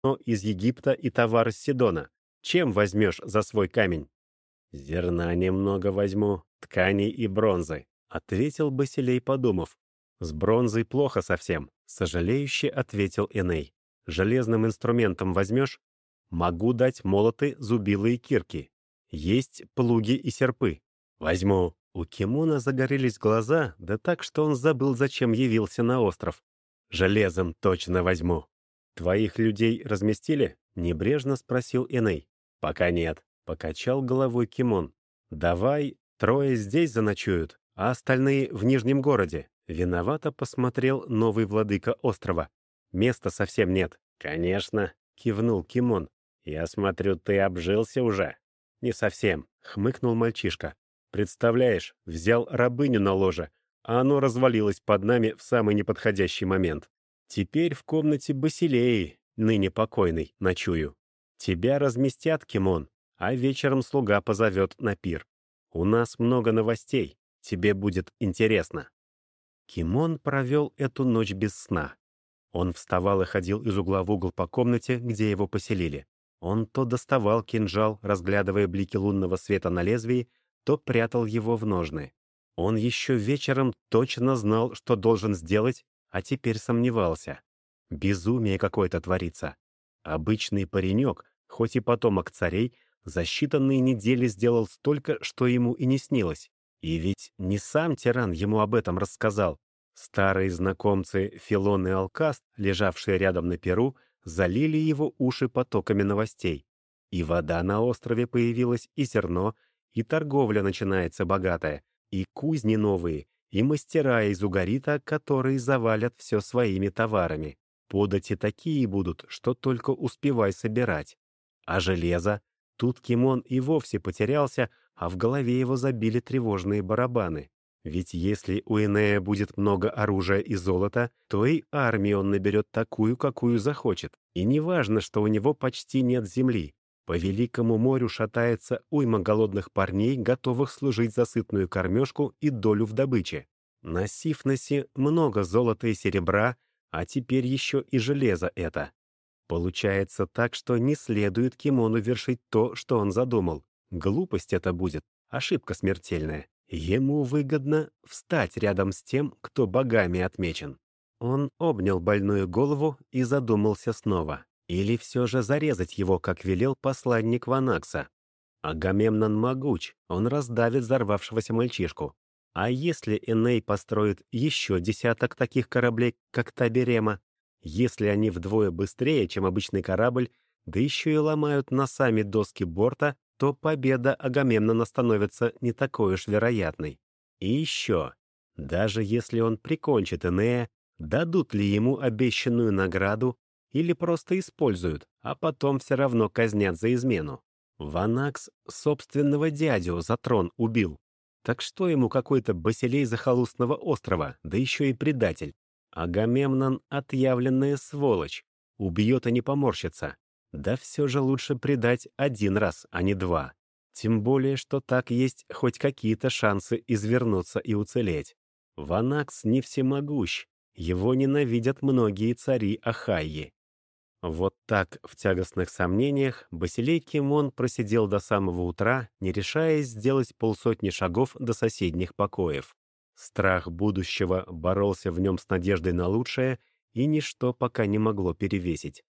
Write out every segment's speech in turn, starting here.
из Египта и товар из Сидона. Чем возьмешь за свой камень?» «Зерна немного возьму, тканей и бронзы», — ответил Басилей, подумав. «С бронзой плохо совсем», — сожалеюще ответил Эней. «Железным инструментом возьмешь?» «Могу дать молоты, зубилы и кирки. Есть плуги и серпы». «Возьму». У Кимона загорелись глаза, да так, что он забыл, зачем явился на остров. «Железом точно возьму». «Твоих людей разместили?» — небрежно спросил Эней. «Пока нет», — покачал головой Кимон. «Давай, трое здесь заночуют, а остальные в Нижнем городе». Виновато посмотрел новый владыка острова. «Места совсем нет». «Конечно», — кивнул Кимон. «Я смотрю, ты обжился уже». «Не совсем», — хмыкнул мальчишка. «Представляешь, взял рабыню на ложе, а оно развалилось под нами в самый неподходящий момент. Теперь в комнате Басилеи, ныне покойный, ночую. Тебя разместят, Кимон, а вечером слуга позовет на пир. У нас много новостей, тебе будет интересно». Кимон провел эту ночь без сна. Он вставал и ходил из угла в угол по комнате, где его поселили. Он то доставал кинжал, разглядывая блики лунного света на лезвии, то прятал его в ножны. Он еще вечером точно знал, что должен сделать, а теперь сомневался. Безумие какое-то творится. Обычный паренек, хоть и потомок царей, за считанные недели сделал столько, что ему и не снилось. И ведь не сам тиран ему об этом рассказал. Старые знакомцы Филон и Алкаст, лежавшие рядом на перу, залили его уши потоками новостей. И вода на острове появилась, и зерно, и торговля начинается богатая, и кузни новые, и мастера из угорита, которые завалят все своими товарами. Подати такие будут, что только успевай собирать. А железо? Тут Кимон и вовсе потерялся, а в голове его забили тревожные барабаны. Ведь если у Энея будет много оружия и золота, то и армию он наберет такую, какую захочет. И не важно, что у него почти нет земли. По Великому морю шатается уйма голодных парней, готовых служить за сытную кормежку и долю в добыче. На Сифносе много золота и серебра, а теперь еще и железо это. Получается так, что не следует Кимону вершить то, что он задумал. Глупость это будет, ошибка смертельная. Ему выгодно встать рядом с тем, кто богами отмечен. Он обнял больную голову и задумался снова. Или все же зарезать его, как велел посланник Ванакса. Агамемнон могуч, он раздавит взорвавшегося мальчишку. А если Эней построит еще десяток таких кораблей, как Таберема, если они вдвое быстрее, чем обычный корабль, да еще и ломают носами доски борта, то победа Агамемнона становится не такой уж вероятной. И еще, даже если он прикончит Энея, дадут ли ему обещанную награду или просто используют, а потом все равно казнят за измену? Ванакс собственного дядю за трон убил. Так что ему какой-то Басилей захолустного острова, да еще и предатель? Агамемнон — отъявленная сволочь. Убьет и не поморщится. Да все же лучше предать один раз, а не два. Тем более, что так есть хоть какие-то шансы извернуться и уцелеть. Ванакс не всемогущ. Его ненавидят многие цари Ахайи. Вот так, в тягостных сомнениях, Басилей Кимон просидел до самого утра, не решаясь сделать полсотни шагов до соседних покоев. Страх будущего боролся в нем с надеждой на лучшее, и ничто пока не могло перевесить.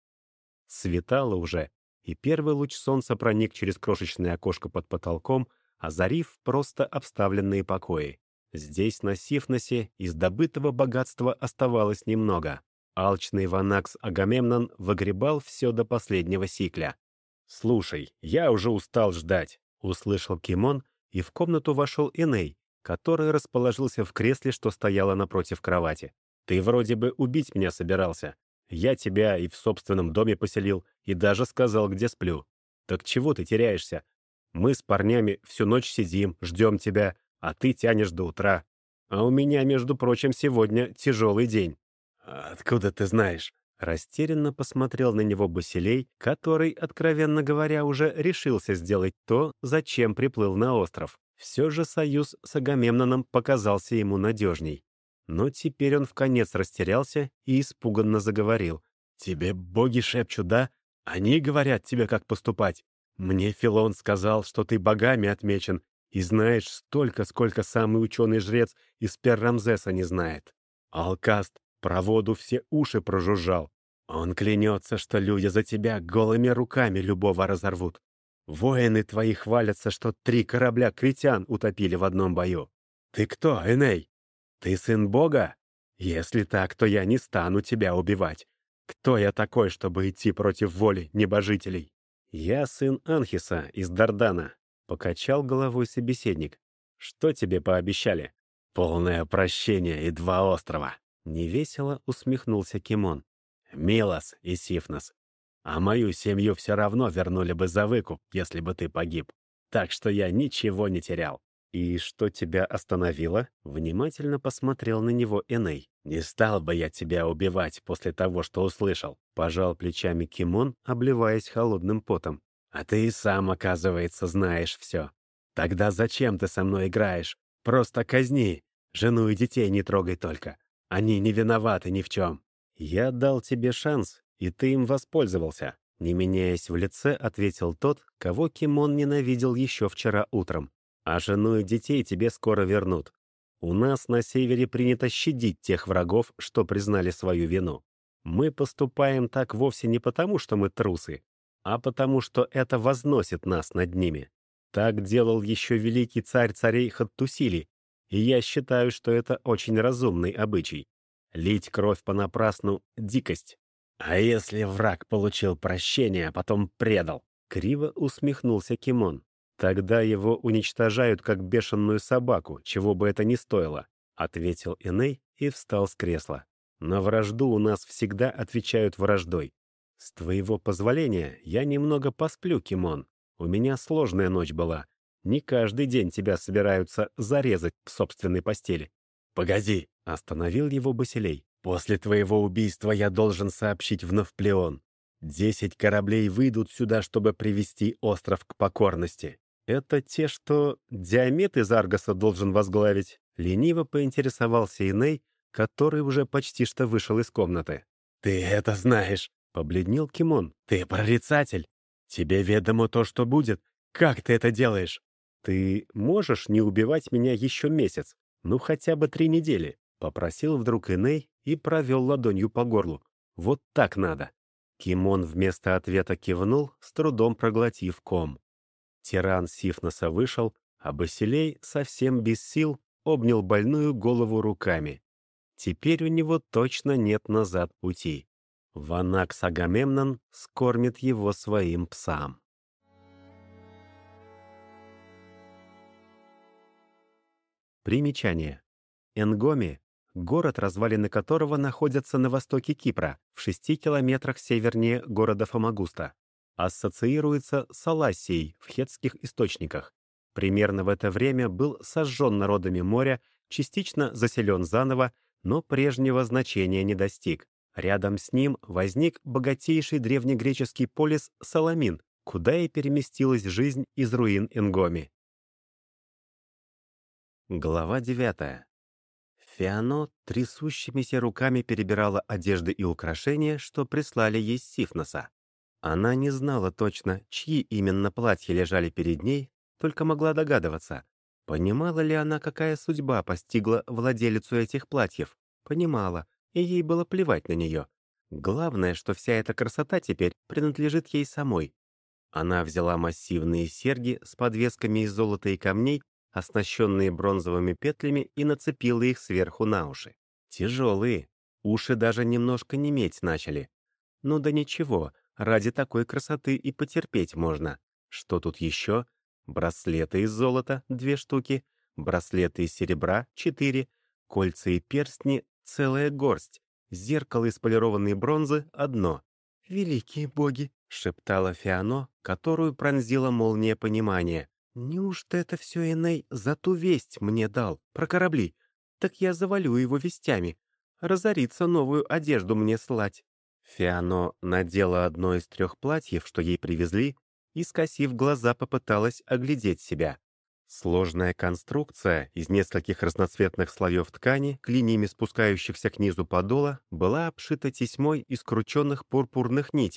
Светало уже, и первый луч солнца проник через крошечное окошко под потолком, озарив просто обставленные покои. Здесь, на Сифносе, из добытого богатства оставалось немного. Алчный Ванакс Агамемнон выгребал все до последнего сикля. «Слушай, я уже устал ждать», — услышал Кимон, и в комнату вошел Эней, который расположился в кресле, что стояло напротив кровати. «Ты вроде бы убить меня собирался. Я тебя и в собственном доме поселил, и даже сказал, где сплю. Так чего ты теряешься? Мы с парнями всю ночь сидим, ждем тебя, а ты тянешь до утра. А у меня, между прочим, сегодня тяжелый день». «Откуда ты знаешь?» Растерянно посмотрел на него Басилей, который, откровенно говоря, уже решился сделать то, зачем приплыл на остров. Все же союз с Агамемноном показался ему надежней. Но теперь он вконец растерялся и испуганно заговорил. «Тебе боги шепчут, да? Они говорят тебе, как поступать. Мне Филон сказал, что ты богами отмечен и знаешь столько, сколько самый ученый жрец из Пер-Рамзеса не знает. Алкаст про воду все уши прожужжал. Он клянется, что люди за тебя голыми руками любого разорвут. Воины твои хвалятся, что 3 корабля критян утопили в одном бою. Ты кто, Эней? Ты сын бога? Если так, то я не стану тебя убивать. Кто я такой, чтобы идти против воли небожителей? Я сын Анхиса из Дардана, покачал головой собеседник. Что тебе пообещали? Полное прощение и 2 острова. Невесело усмехнулся Кимон. Милос и Сифнос. А мою семью все равно вернули бы за выкуп, если бы ты погиб. Так что я ничего не терял. «И что тебя остановило?» — внимательно посмотрел на него Эней. «Не стал бы я тебя убивать после того, что услышал», — пожал плечами Кимон, обливаясь холодным потом. «А ты и сам, оказывается, знаешь все. Тогда зачем ты со мной играешь? Просто казни. Жену и детей не трогай только. Они не виноваты ни в чем». «Я дал тебе шанс, и ты им воспользовался», — не меняясь в лице, ответил тот, кого Кимон ненавидел еще вчера утром. «А жену и детей тебе скоро вернут. У нас на севере принято щадить тех врагов, что признали свою вину. Мы поступаем так вовсе не потому, что мы трусы, а потому, что это возносит нас над ними. Так делал еще великий царь царей Хаттусили, и я считаю, что это очень разумный обычай. Лить кровь понапрасну — дикость. А если враг получил прощение, а потом предал?» Криво усмехнулся Кимон. «Тогда его уничтожают, как бешеную собаку, чего бы это ни стоило», — ответил Эней и встал с кресла. «На вражду у нас всегда отвечают враждой. С твоего позволения я немного посплю, Кимон. У меня сложная ночь была. Не каждый день тебя собираются зарезать в собственной постели». «Погоди», — остановил его Басилей. «После твоего убийства я должен сообщить в Навплеон. 10 кораблей выйдут сюда, чтобы привести остров к покорности». «Это те, что Диамет из Аргоса должен возглавить?» Лениво поинтересовался Иней, который уже почти что вышел из комнаты. «Ты это знаешь!» — побледнел Кимон. «Ты прорицатель! Тебе ведомо то, что будет. Как ты это делаешь?» «Ты можешь не убивать меня еще месяц? Ну, хотя бы 3 недели?» — попросил вдруг Иней и провел ладонью по горлу. «Вот так надо!» Кимон вместо ответа кивнул, с трудом проглотив ком. Тиран Сифноса вышел, а Басилей, совсем без сил, обнял больную голову руками. Теперь у него точно нет назад пути. Ванакс Агамемнон скормит его своим псам. Примечание. Энгоми — город, развалины которого находятся на востоке Кипра, в 6 километрах севернее города Фомагуста. Ассоциируется с Алассией в хеттских источниках. Примерно в это время был сожжен народами моря, частично заселен заново, но прежнего значения не достиг. Рядом с ним возник богатейший древнегреческий полис Саламин, куда и переместилась жизнь из руин Энгоми. Глава 9. Фиано трясущимися руками перебирала одежды и украшения, что прислали ей с Сифноса. Она не знала точно, чьи именно платья лежали перед ней, только могла догадываться. Понимала ли она, какая судьба постигла владелицу этих платьев? Понимала, и ей было плевать на нее. Главное, что вся эта красота теперь принадлежит ей самой. Она взяла массивные серьги с подвесками из золота и камней, оснащенные бронзовыми петлями, и нацепила их сверху на уши. Тяжелые. Уши даже немножко неметь начали. Ну да ничего, ради такой красоты и потерпеть можно. Что тут еще? Браслеты из золота — 2 штуки, браслеты из серебра — 4, кольца и перстни — целая горсть, зеркало из полированной бронзы — 1. «Великие боги!» — шептала Фиано, которую пронзила молния понимания. «Неужто это все Эней за ту весть мне дал, про корабли? Так я завалю его вестями. Разорится новую одежду мне слать». Фиано надела одно из 3 платьев, что ей привезли, и, скосив глаза, попыталась оглядеть себя. Сложная конструкция из нескольких разноцветных слоев ткани, клиньями спускающихся к низу подола, была обшита тесьмой из крученных пурпурных нитей.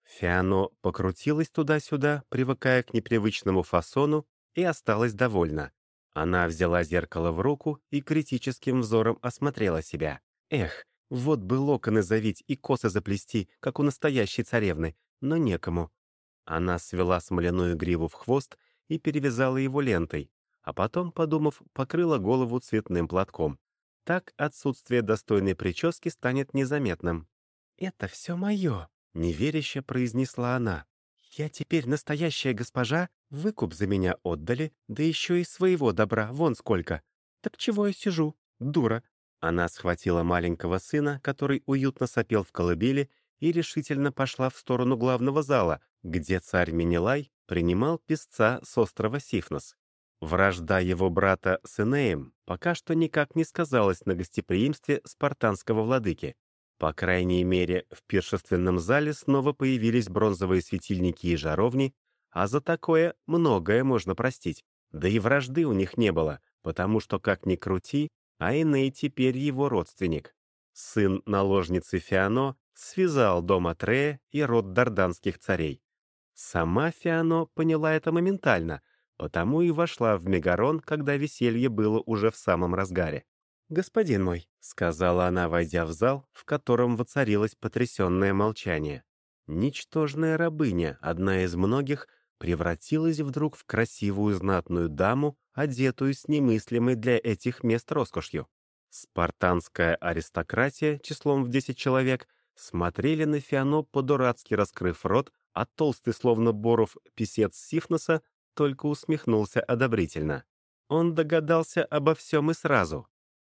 Фиано покрутилась туда-сюда, привыкая к непривычному фасону, и осталась довольна. Она взяла зеркало в руку и критическим взором осмотрела себя. Эх, вот бы локоны завить и косы заплести, как у настоящей царевны, но некому. Она свела смоляную гриву в хвост и перевязала его лентой, а потом, подумав, покрыла голову цветным платком. Так отсутствие достойной прически станет незаметным. «Это все мое», — неверяще произнесла она. «Я теперь настоящая госпожа, выкуп за меня отдали, да еще и своего добра вон сколько. Так чего я сижу, дура?» Она схватила маленького сына, который уютно сопел в колыбели, и решительно пошла в сторону главного зала, где царь Менелай принимал песца с острова Сифнос. Вражда его брата с Энеем пока что никак не сказалась на гостеприимстве спартанского владыки. По крайней мере, в пиршественном зале снова появились бронзовые светильники и жаровни, а за такое многое можно простить. Да и вражды у них не было, потому что, как ни крути, а Эней теперь его родственник. Сын наложницы Фиано связал дом Атрея и род дарданских царей. Сама Фиано поняла это моментально, потому и вошла в Мегарон, когда веселье было уже в самом разгаре. «Господин мой», — сказала она, войдя в зал, в котором воцарилось потрясенное молчание. Ничтожная рабыня, одна из многих, превратилась вдруг в красивую знатную даму, одетую с немыслимой для этих мест роскошью. Спартанская аристократия, числом в 10 человек, смотрели на Фиано, по-дурацки раскрыв рот, а толстый, словно боров, писец Сифноса только усмехнулся одобрительно. Он догадался обо всем и сразу.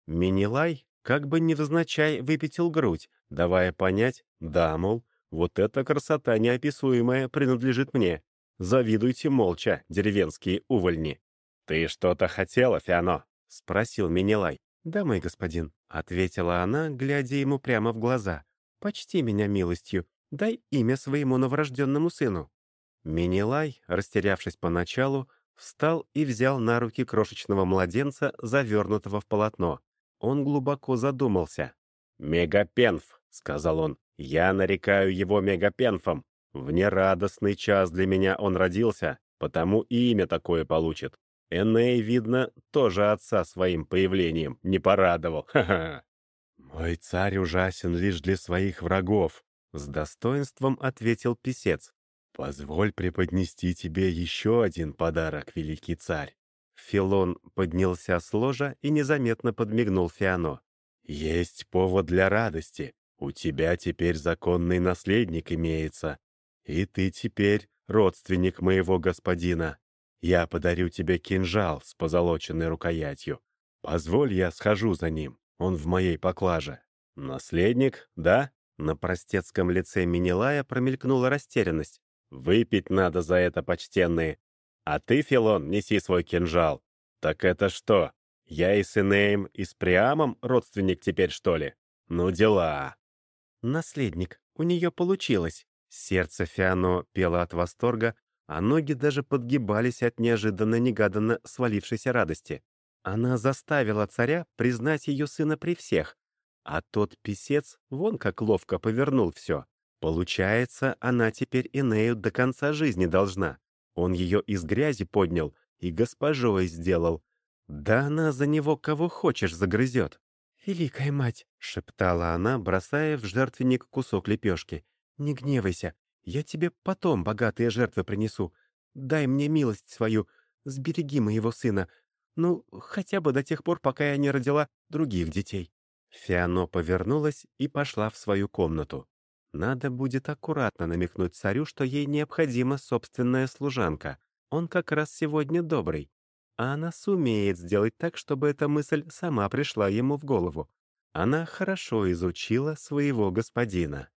Менелай как бы невзначай выпятил грудь, давая понять, да, мол, вот эта красота неописуемая принадлежит мне. Завидуйте молча, деревенские увольни. «Ты что-то хотела, Фиано?» — спросил Менелай. «Да, мой господин», — ответила она, глядя ему прямо в глаза. «Почти меня милостью, дай имя своему новорожденному сыну». Менелай, растерявшись поначалу, встал и взял на руки крошечного младенца, завернутого в полотно. Он глубоко задумался. «Мегапенф», — сказал он, — «я нарекаю его Мегапенфом. В нерадостный час для меня он родился, потому и имя такое получит. Эней, видно, тоже отца своим появлением не порадовал. Ха-ха!» «Мой царь ужасен лишь для своих врагов», — с достоинством ответил писец. «Позволь преподнести тебе еще один подарок, великий царь». Филон поднялся с ложа и незаметно подмигнул Фиано. «Есть повод для радости. У тебя теперь законный наследник имеется. И ты теперь родственник моего господина. Я подарю тебе кинжал с позолоченной рукоятью. Позволь, я схожу за ним. Он в моей поклаже». «Наследник, да?» На простецком лице Менелая промелькнула растерянность. «Выпить надо за это, почтенные. А ты, Филон, неси свой кинжал. Так это что, я и с Энеем, и с Приамом родственник теперь, что ли? Ну, дела!» «Наследник, у нее получилось!» Сердце Фиано пело от восторга, а ноги даже подгибались от неожиданно-негаданно свалившейся радости. Она заставила царя признать ее сына при всех, а тот писец вон как ловко повернул все. Получается, она теперь Энею до конца жизни должна. Он ее из грязи поднял и госпожой сделал. Да она за него кого хочешь загрызет. «Великая мать!» — шептала она, бросая в жертвенник кусок лепешки. «Не гневайся, я тебе потом богатые жертвы принесу. Дай мне милость свою, сбереги моего сына. Ну, хотя бы до тех пор, пока я не родила других детей». Фиано повернулась и пошла в свою комнату. Надо будет аккуратно намекнуть царю, что ей необходима собственная служанка. Он как раз сегодня добрый. А она сумеет сделать так, чтобы эта мысль сама пришла ему в голову. Она хорошо изучила своего господина.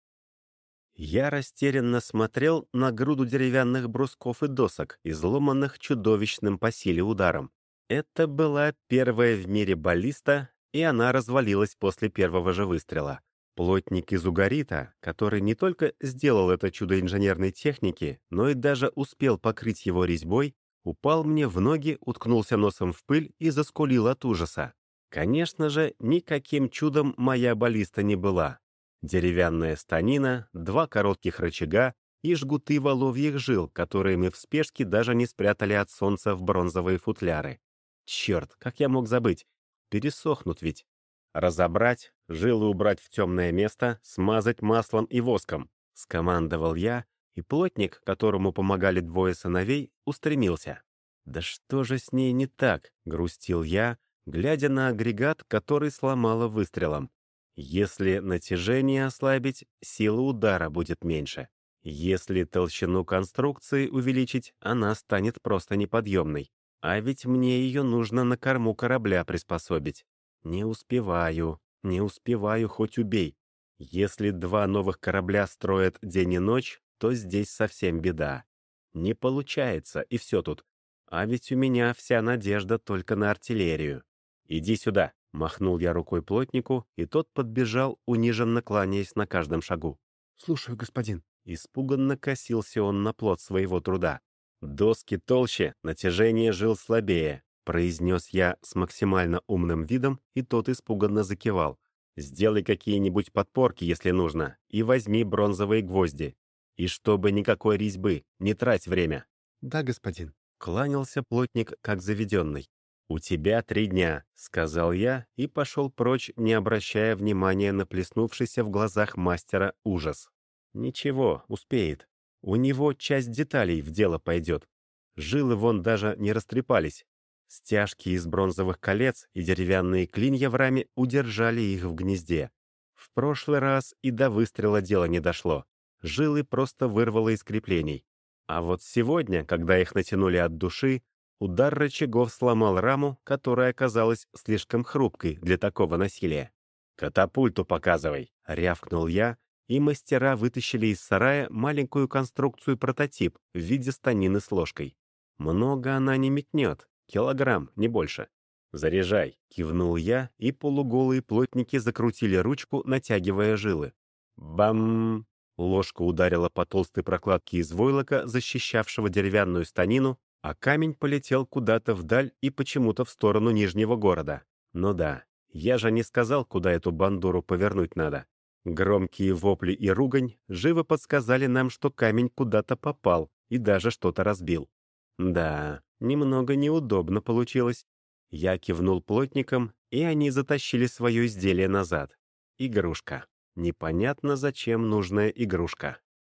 Я растерянно смотрел на груду деревянных брусков и досок, изломанных чудовищным по силе ударом. Это была первая в мире баллиста, и она развалилась после первого же выстрела. Плотник из угарита, который не только сделал это чудо инженерной техники, но и даже успел покрыть его резьбой, упал мне в ноги, уткнулся носом в пыль и заскулил от ужаса. Конечно же, никаким чудом моя баллиста не была. Деревянная станина, два коротких рычага, и жгуты воловьих жил, которые мы в спешке даже не спрятали от солнца в бронзовые футляры. Черт, как я мог забыть? Пересохнут ведь. Разобрать, жилы убрать в темное место, смазать маслом и воском. Скомандовал я, и плотник, которому помогали двое сыновей, устремился. «Да что же с ней не так?» — грустил я, глядя на агрегат, который сломало выстрелом. «Если натяжение ослабить, сила удара будет меньше. Если толщину конструкции увеличить, она станет просто неподъемной. А ведь мне ее нужно на корму корабля приспособить. Не успеваю, не успеваю, хоть убей. Если два новых корабля строят день и ночь, то здесь совсем беда. Не получается, и все тут. А ведь у меня вся надежда только на артиллерию. «Иди сюда», — махнул я рукой плотнику, и тот подбежал, униженно кланяясь на каждом шагу. «Слушаю, господин». Испуганно косился он на плод своего труда. «Доски толще, натяжение жил слабее», — произнес я с максимально умным видом, и тот испуганно закивал. «Сделай какие-нибудь подпорки, если нужно, и возьми бронзовые гвозди. И чтобы никакой резьбы, не трать время». «Да, господин», — кланялся плотник, как заведенный. «У тебя 3 дня», — сказал я и пошел прочь, не обращая внимания на плеснувшийся в глазах мастера ужас. «Ничего, успеет. У него часть деталей в дело пойдет. Жилы вон даже не растрепались. Стяжки из бронзовых колец и деревянные клинья в раме удержали их в гнезде. В прошлый раз и до выстрела дело не дошло. Жилы просто вырвало из креплений. А вот сегодня, когда их натянули от души, удар рычагов сломал раму, которая оказалась слишком хрупкой для такого насилия. «Катапульту показывай», — рявкнул я, и мастера вытащили из сарая маленькую конструкцию-прототип в виде станины с ложкой. Много она не метнет, килограмм, не больше. «Заряжай», — кивнул я, и полуголые плотники закрутили ручку, натягивая жилы. Бам! Ложка ударила по толстой прокладке из войлока, защищавшего деревянную станину, а камень полетел куда-то вдаль и почему-то в сторону Нижнего города. Ну да, я же не сказал, куда эту бандуру повернуть надо. Громкие вопли и ругань живо подсказали нам, что камень куда-то попал и даже что-то разбил. Да, немного неудобно получилось. Я кивнул плотникам, и они затащили свое изделие назад. Игрушка. Непонятно, зачем нужная игрушка.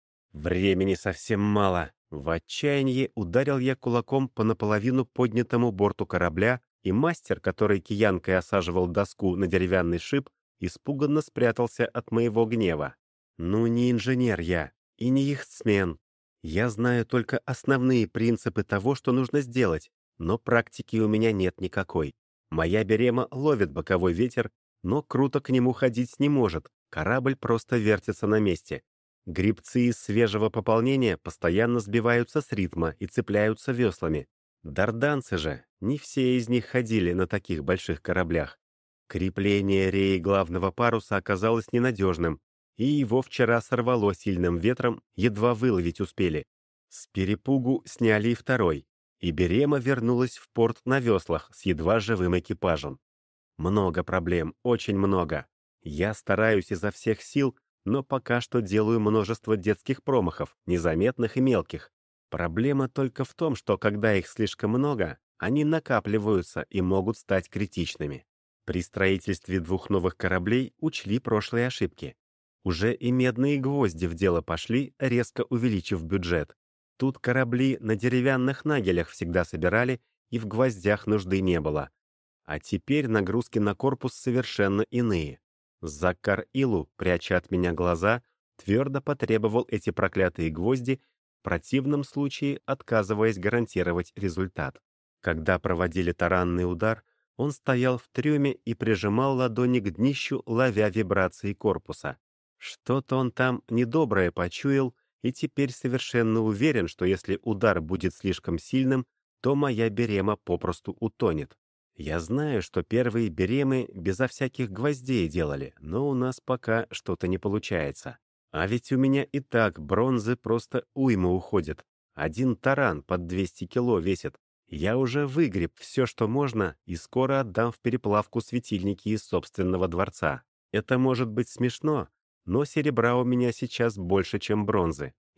Времени совсем мало. В отчаянии ударил я кулаком по наполовину поднятому борту корабля, и мастер, который киянкой осаживал доску на деревянный шип, испуганно спрятался от моего гнева. Ну, не инженер я, и не яхтсмен. Я знаю только основные принципы того, что нужно сделать, но практики у меня нет никакой. Моя берема ловит боковой ветер, но круто к нему ходить не может, корабль просто вертится на месте. Гребцы из свежего пополнения постоянно сбиваются с ритма и цепляются веслами. Дарданцы же, не все из них ходили на таких больших кораблях. Крепление реи главного паруса оказалось ненадежным, и его вчера сорвало сильным ветром, едва выловить успели. С перепугу сняли и второй, и берема вернулась в порт на веслах с едва живым экипажем. Много проблем, очень много. Я стараюсь изо всех сил, но пока что делаю множество детских промахов, незаметных и мелких. Проблема только в том, что когда их слишком много, они накапливаются и могут стать критичными. При строительстве 2 новых кораблей учли прошлые ошибки. Уже и медные гвозди в дело пошли, резко увеличив бюджет. Тут корабли на деревянных нагелях всегда собирали, и в гвоздях нужды не было. А теперь нагрузки на корпус совершенно иные. Заккар Илу, пряча от меня глаза, твердо потребовал эти проклятые гвозди, в противном случае отказываясь гарантировать результат. Когда проводили таранный удар, он стоял в трюме и прижимал ладони к днищу, ловя вибрации корпуса. Что-то он там недоброе почуял и теперь совершенно уверен, что если удар будет слишком сильным, то моя берема попросту утонет. Я знаю, что первые беремы безо всяких гвоздей делали, но у нас пока что-то не получается. А ведь у меня и так бронзы просто уйма уходит. Один таран под 200 кило весит. Я уже выгреб все, что можно, и скоро отдам в переплавку светильники из собственного дворца. Это может быть смешно, но серебра у меня сейчас больше, чем бронзы.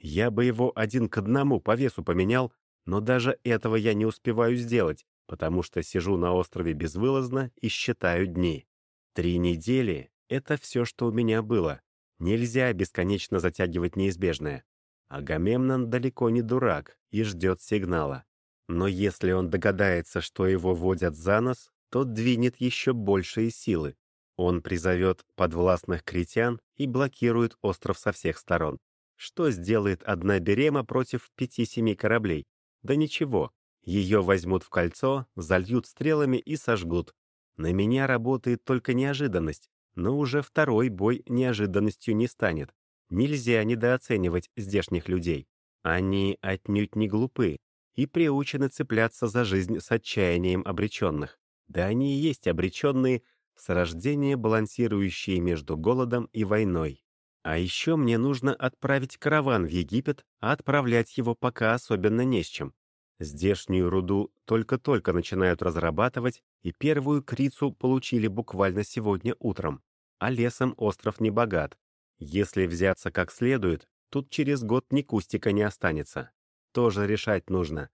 Я бы его 1 к 1 по весу поменял, но даже этого я не успеваю сделать, потому что сижу на острове безвылазно и считаю дни. 3 недели — это все, что у меня было. Нельзя бесконечно затягивать неизбежное. Агамемнон далеко не дурак и ждет сигнала. Но если он догадается, что его водят за нос, то двинет еще большие силы. Он призовет подвластных критян и блокирует остров со всех сторон. Что сделает одна Берема против 5-7 кораблей? Да ничего. Ее возьмут в кольцо, зальют стрелами и сожгут. На меня работает только неожиданность, но уже второй бой неожиданностью не станет. Нельзя недооценивать здешних людей. Они отнюдь не глупы и приучены цепляться за жизнь с отчаянием обреченных. Да они и есть обреченные, с рождения балансирующие между голодом и войной. А еще мне нужно отправить караван в Египет, а отправлять его пока особенно не с чем. Здешнюю руду только-только начинают разрабатывать, и первую крицу получили буквально сегодня утром. А лесом остров не богат. Если взяться как следует, тут через год ни кустика не останется. Тоже решать нужно.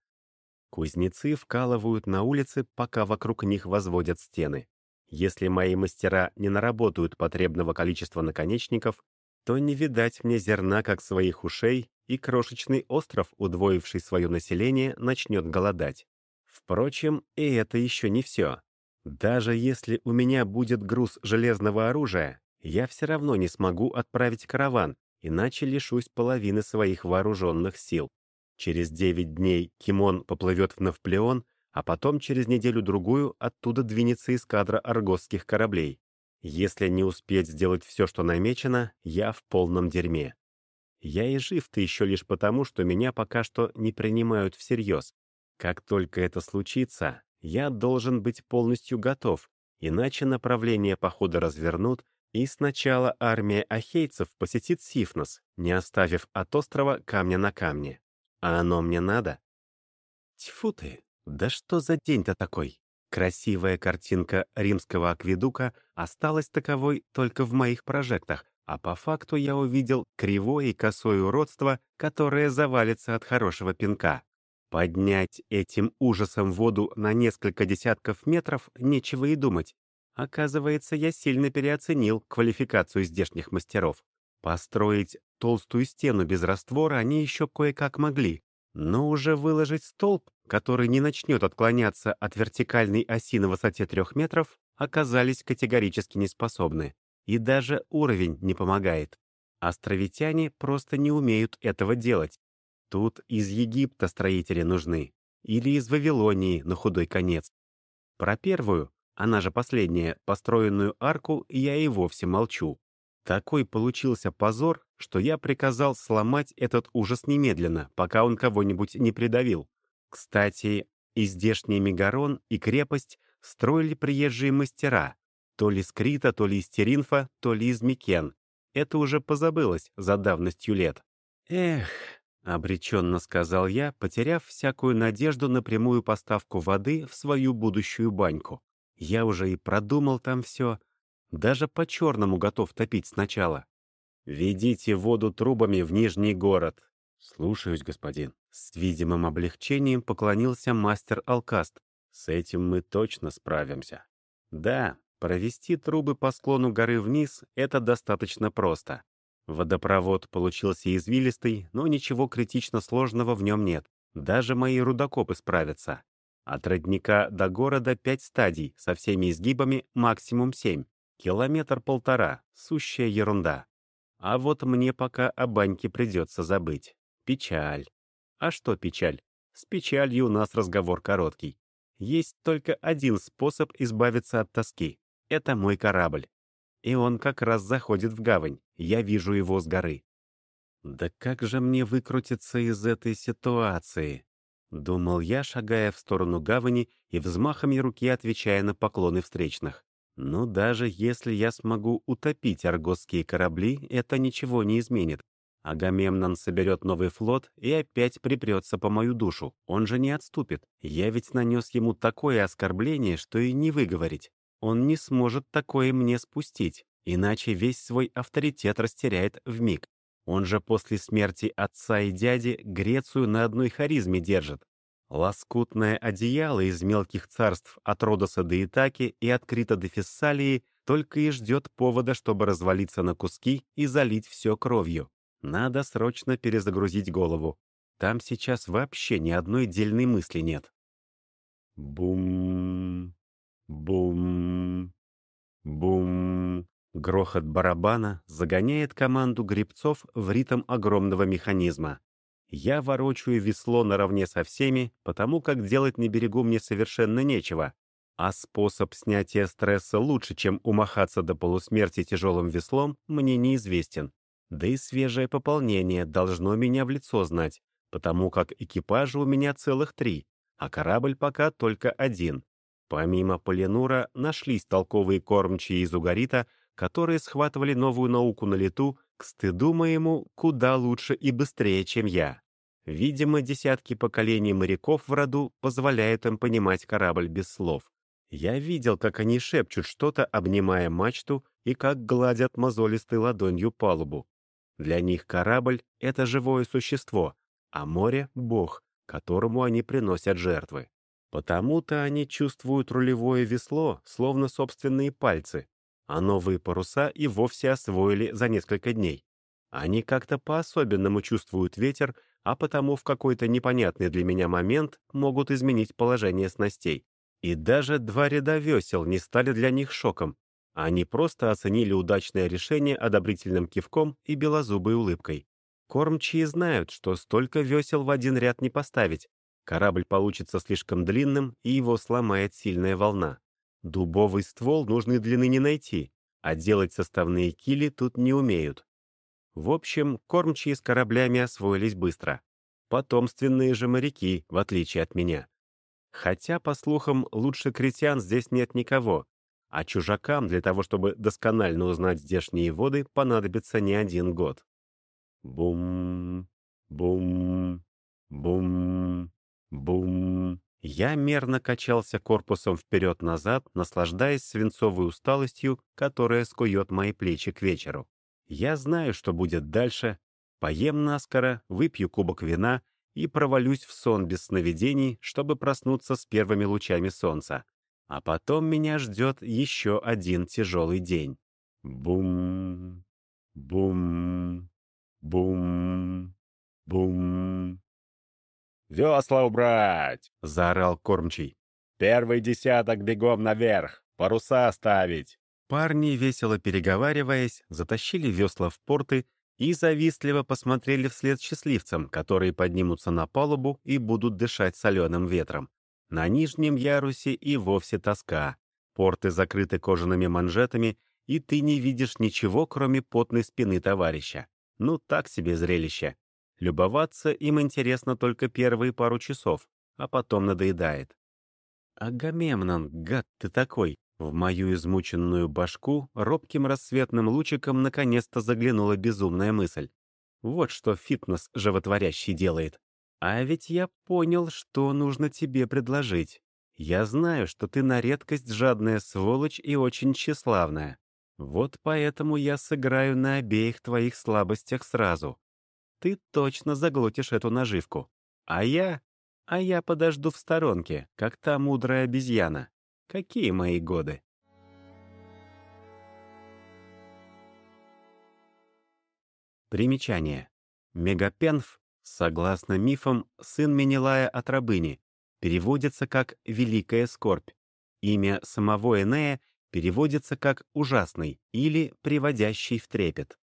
Кузнецы вкалывают на улице, пока вокруг них возводят стены. Если мои мастера не наработают потребного количества наконечников, то не видать мне зерна как своих ушей, и крошечный остров, удвоивший свое население, начнет голодать. Впрочем, и это еще не все. Даже если у меня будет груз железного оружия, я все равно не смогу отправить караван, иначе лишусь половины своих вооруженных сил. Через 9 дней Кимон поплывет в Навплеон, а потом через неделю-другую оттуда двинется эскадра аргосских кораблей. Если не успеть сделать все, что намечено, я в полном дерьме. Я и жив-то еще лишь потому, что меня пока что не принимают всерьез. Как только это случится, я должен быть полностью готов, иначе направление похода развернут, и сначала армия ахейцев посетит Сифнос, не оставив от острова камня на камне. А оно мне надо? Тьфу ты, да что за день-то такой? Красивая картинка римского акведука осталась таковой только в моих прожектах, а по факту я увидел кривое и косое уродство, которое завалится от хорошего пинка. Поднять этим ужасом воду на несколько десятков метров нечего и думать. Оказывается, я сильно переоценил квалификацию здешних мастеров. Построить толстую стену без раствора они еще кое-как могли, но уже выложить столб, который не начнет отклоняться от вертикальной оси на высоте 3 метров, оказались категорически неспособны. И даже уровень не помогает. Островитяне просто не умеют этого делать. Тут из Египта строители нужны. Или из Вавилонии на худой конец. Про первую, она же последняя, построенную арку, я и вовсе молчу. Такой получился позор, что я приказал сломать этот ужас немедленно, пока он кого-нибудь не придавил. Кстати, и здешний Мегарон, и крепость строили приезжие мастера. То ли из Крита, то ли из Теринфа, то ли из Микен. Это уже позабылось за давностью лет. «Эх», — обреченно сказал я, потеряв всякую надежду на прямую поставку воды в свою будущую баньку. Я уже и продумал там все. Даже по-черному готов топить сначала. «Ведите воду трубами в Нижний город». «Слушаюсь, господин». С видимым облегчением поклонился мастер Алкаст. «С этим мы точно справимся». «Да, провести трубы по склону горы вниз — это достаточно просто. Водопровод получился извилистый, но ничего критично сложного в нем нет. Даже мои рудокопы справятся. От родника до города 5 стадий, со всеми изгибами максимум 7. 1,5 километра, сущая ерунда. А вот мне пока о баньке придется забыть. Печаль. А что печаль? С печалью у нас разговор короткий. Есть только один способ избавиться от тоски. Это мой корабль. И он как раз заходит в гавань. Я вижу его с горы. Да как же мне выкрутиться из этой ситуации? Думал я, шагая в сторону гавани и взмахами руки отвечая на поклоны встречных. Ну, даже если я смогу утопить аргосские корабли, это ничего не изменит. Агамемнон соберет новый флот и опять припрется по мою душу. Он же не отступит. Я ведь нанес ему такое оскорбление, что и не выговорить. Он не сможет такое мне спустить, иначе весь свой авторитет растеряет вмиг. Он же после смерти отца и дяди Грецию на одной харизме держит. Лоскутное одеяло из мелких царств от Родоса до Итаки и от Крита до Фессалии только и ждет повода, чтобы развалиться на куски и залить все кровью. Надо срочно перезагрузить голову. Там сейчас вообще ни одной дельной мысли нет. Бум, бум, бум. Грохот барабана загоняет команду гребцов в ритм огромного механизма. Я ворочаю весло наравне со всеми, потому как делать на берегу мне совершенно нечего. А способ снятия стресса лучше, чем умахаться до полусмерти тяжелым веслом, мне неизвестен. Да и свежее пополнение должно меня в лицо знать, потому как экипажа у меня целых 3, а корабль пока только 1. Помимо Полинура нашлись толковые кормчие из Угарита, которые схватывали новую науку на лету, к стыду моему, куда лучше и быстрее, чем я. Видимо, десятки поколений моряков в роду позволяют им понимать корабль без слов. Я видел, как они шепчут что-то, обнимая мачту, и как гладят мозолистой ладонью палубу. Для них корабль — это живое существо, а море — бог, которому они приносят жертвы. Потому-то они чувствуют рулевое весло, словно собственные пальцы, а новые паруса и вовсе освоили за несколько дней. Они как-то по-особенному чувствуют ветер, а потому в какой-то непонятный для меня момент могут изменить положение снастей. И даже 2 ряда весел не стали для них шоком. Они просто оценили удачное решение одобрительным кивком и белозубой улыбкой. Кормчие знают, что столько весел в один ряд не поставить. Корабль получится слишком длинным, и его сломает сильная волна. Дубовый ствол нужной длины не найти, а делать составные кили тут не умеют. В общем, кормчие с кораблями освоились быстро. Потомственные же моряки, в отличие от меня. Хотя, по слухам, лучше критян здесь нет никого, а чужакам для того, чтобы досконально узнать здешние воды, понадобится не 1 год. Бум, бум, бум, бум. Я мерно качался корпусом вперед-назад, наслаждаясь свинцовой усталостью, которая скует мои плечи к вечеру. Я знаю, что будет дальше. Поем наскоро, выпью кубок вина и провалюсь в сон без сновидений, чтобы проснуться с первыми лучами солнца. А потом меня ждет еще один тяжелый день. Бум, бум, бум, бум. «Весла убрать!» — заорал кормчий. «Первый десяток бегом наверх! Паруса ставить!» Парни, весело переговариваясь, затащили весла в порты и завистливо посмотрели вслед счастливцам, которые поднимутся на палубу и будут дышать соленым ветром. На нижнем ярусе и вовсе тоска. Порты закрыты кожаными манжетами, и ты не видишь ничего, кроме потной спины товарища. Ну, так себе зрелище. Любоваться им интересно только первые пару часов, а потом надоедает. «Агамемнон, гад ты такой!» В мою измученную башку робким рассветным лучиком наконец-то заглянула безумная мысль. Вот что фитнес животворящий делает. А ведь я понял, что нужно тебе предложить. Я знаю, что ты на редкость жадная сволочь и очень тщеславная. Вот поэтому я сыграю на обеих твоих слабостях сразу. Ты точно заглотишь эту наживку. А я подожду в сторонке, как та мудрая обезьяна. Какие мои годы? Примечание. Мегапенф, согласно мифам, сын Менелая от рабыни, переводится как «великая скорбь». Имя самого Энея переводится как «ужасный» или «приводящий в трепет».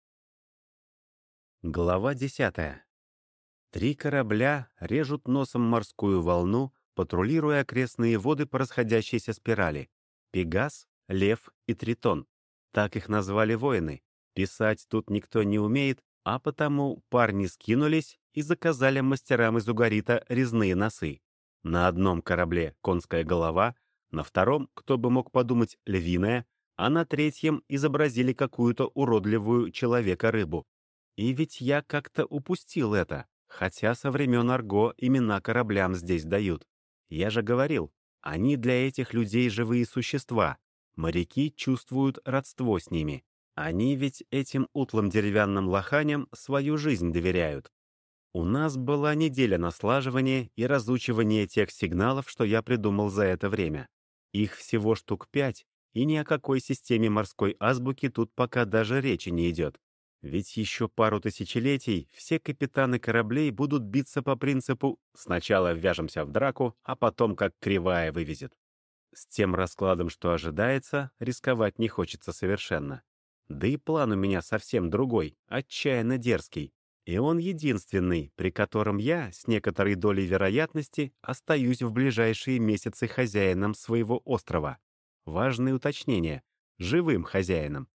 Глава 10. 3 корабля режут носом морскую волну, патрулируя окрестные воды по расходящейся спирали. Пегас, Лев и Тритон. Так их назвали воины. Писать тут никто не умеет, а потому парни скинулись и заказали мастерам из Угарита резные носы. На одном корабле конская голова, на втором, кто бы мог подумать, львиная, а на третьем изобразили какую-то уродливую человека-рыбу. И ведь я как-то упустил это, хотя со времен Арго имена кораблям здесь дают. Я же говорил, они для этих людей живые существа. Моряки чувствуют родство с ними. Они ведь этим утлым деревянным лоханям свою жизнь доверяют. У нас была неделя на слаживание и разучивание тех сигналов, что я придумал за это время. Их всего штук 5, и ни о какой системе морской азбуки тут пока даже речи не идет. Ведь еще пару тысячелетий все капитаны кораблей будут биться по принципу «сначала ввяжемся в драку, а потом как кривая вывезет». С тем раскладом, что ожидается, рисковать не хочется совершенно. Да и план у меня совсем другой, отчаянно дерзкий. И он единственный, при котором я, с некоторой долей вероятности, остаюсь в ближайшие месяцы хозяином своего острова. Важное уточнение. Живым хозяином.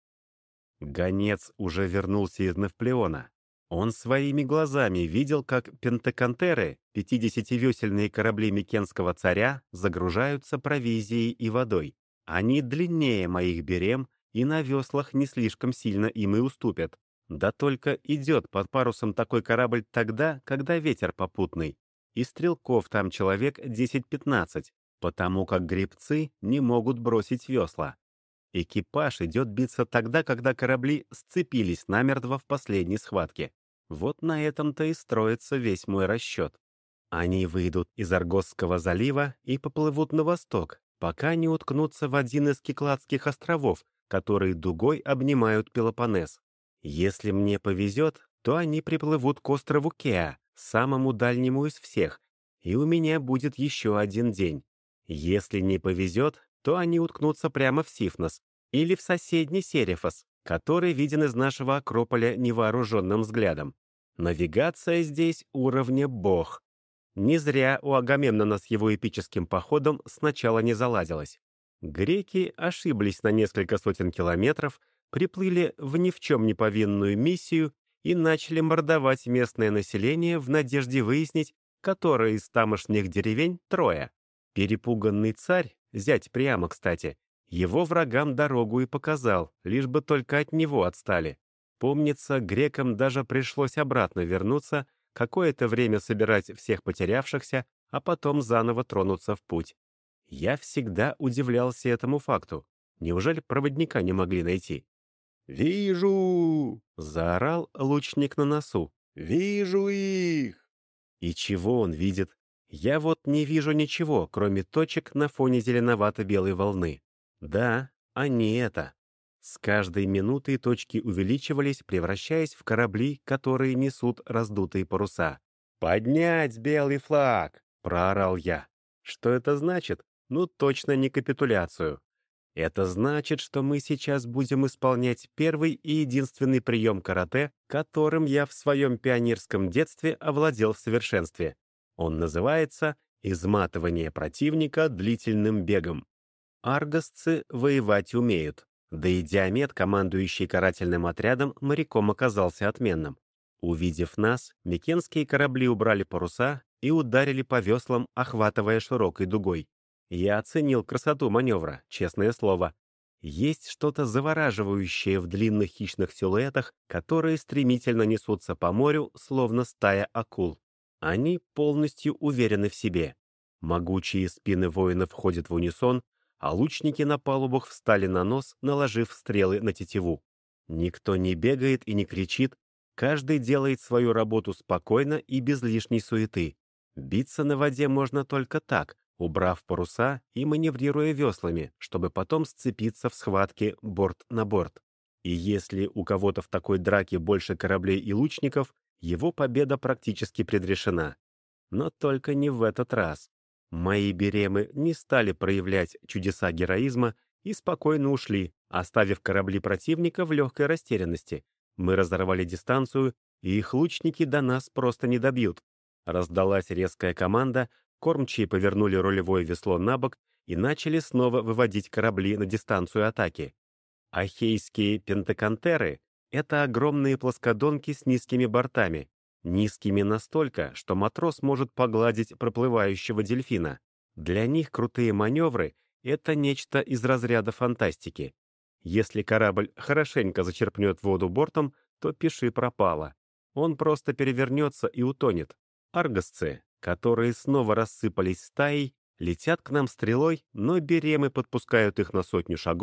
Гонец уже вернулся из Невплеона. Он своими глазами видел, как пентакантеры, 50-весельные корабли Микенского царя, загружаются провизией и водой. Они длиннее моих берем и на веслах не слишком сильно им и уступят. Да только идет под парусом такой корабль тогда, когда ветер попутный. И стрелков там человек 10-15, потому как гребцы не могут бросить весла. Экипаж идет биться тогда, когда корабли сцепились намертво в последней схватке. Вот на этом-то и строится весь мой расчет. Они выйдут из Аргосского залива и поплывут на восток, пока не уткнутся в один из Кикладских островов, которые дугой обнимают Пелопоннес. Если мне повезет, то они приплывут к острову Кеа, самому дальнему из всех, и у меня будет еще один день. Если не повезет, то они уткнутся прямо в Сифнос или в соседний Серефос, который виден из нашего Акрополя невооруженным взглядом. Навигация здесь уровня бог. Не зря у Агамемнона с его эпическим походом сначала не заладилось. Греки ошиблись на несколько сотен километров, приплыли в ни в чем не повинную миссию и начали мордовать местное население в надежде выяснить, которая из тамошних деревень Троя. Перепуганный царь, зять Приама, кстати, его врагам дорогу и показал, лишь бы только от него отстали. Помнится, грекам даже пришлось обратно вернуться, какое-то время собирать всех потерявшихся, а потом заново тронуться в путь. Я всегда удивлялся этому факту. Неужели проводника не могли найти? «Вижу!» — заорал лучник на носу. «Вижу их!» И чего он видит? Я вот не вижу ничего, кроме точек на фоне зеленовато-белой волны. Да, они это. С каждой минутой точки увеличивались, превращаясь в корабли, которые несут раздутые паруса. «Поднять белый флаг!» — проорал я. Что это значит? Ну, точно не капитуляцию. Это значит, что мы сейчас будем исполнять первый и единственный прием карате, которым я в своем пионерском детстве овладел в совершенстве. Он называется «изматывание противника длительным бегом». Аргосцы воевать умеют. Да и Диамет, командующий карательным отрядом, моряком оказался отменным. Увидев нас, микенские корабли убрали паруса и ударили по веслам, охватывая широкой дугой. Я оценил красоту маневра, честное слово. Есть что-то завораживающее в длинных хищных силуэтах, которые стремительно несутся по морю, словно стая акул. Они полностью уверены в себе. Могучие спины воинов входят в унисон, а лучники на палубах встали на нос, наложив стрелы на тетиву. Никто не бегает и не кричит, каждый делает свою работу спокойно и без лишней суеты. Биться на воде можно только так, убрав паруса и маневрируя веслами, чтобы потом сцепиться в схватке борт на борт. И если у кого-то в такой драке больше кораблей и лучников, его победа практически предрешена. Но только не в этот раз. Мои беремы не стали проявлять чудеса героизма и спокойно ушли, оставив корабли противника в легкой растерянности. Мы разорвали дистанцию, и их лучники до нас просто не добьют. Раздалась резкая команда, кормчие повернули рулевое весло на бок и начали снова выводить корабли на дистанцию атаки. Ахейские пентакантеры — это огромные плоскодонки с низкими бортами, низкими настолько, что матрос может погладить проплывающего дельфина. Для них крутые маневры — это нечто из разряда фантастики. Если корабль хорошенько зачерпнет воду бортом, то пиши пропало. Он просто перевернется и утонет. Аргосцы, которые снова рассыпались стаей, летят к нам стрелой, но беремы подпускают их на 100 шагов,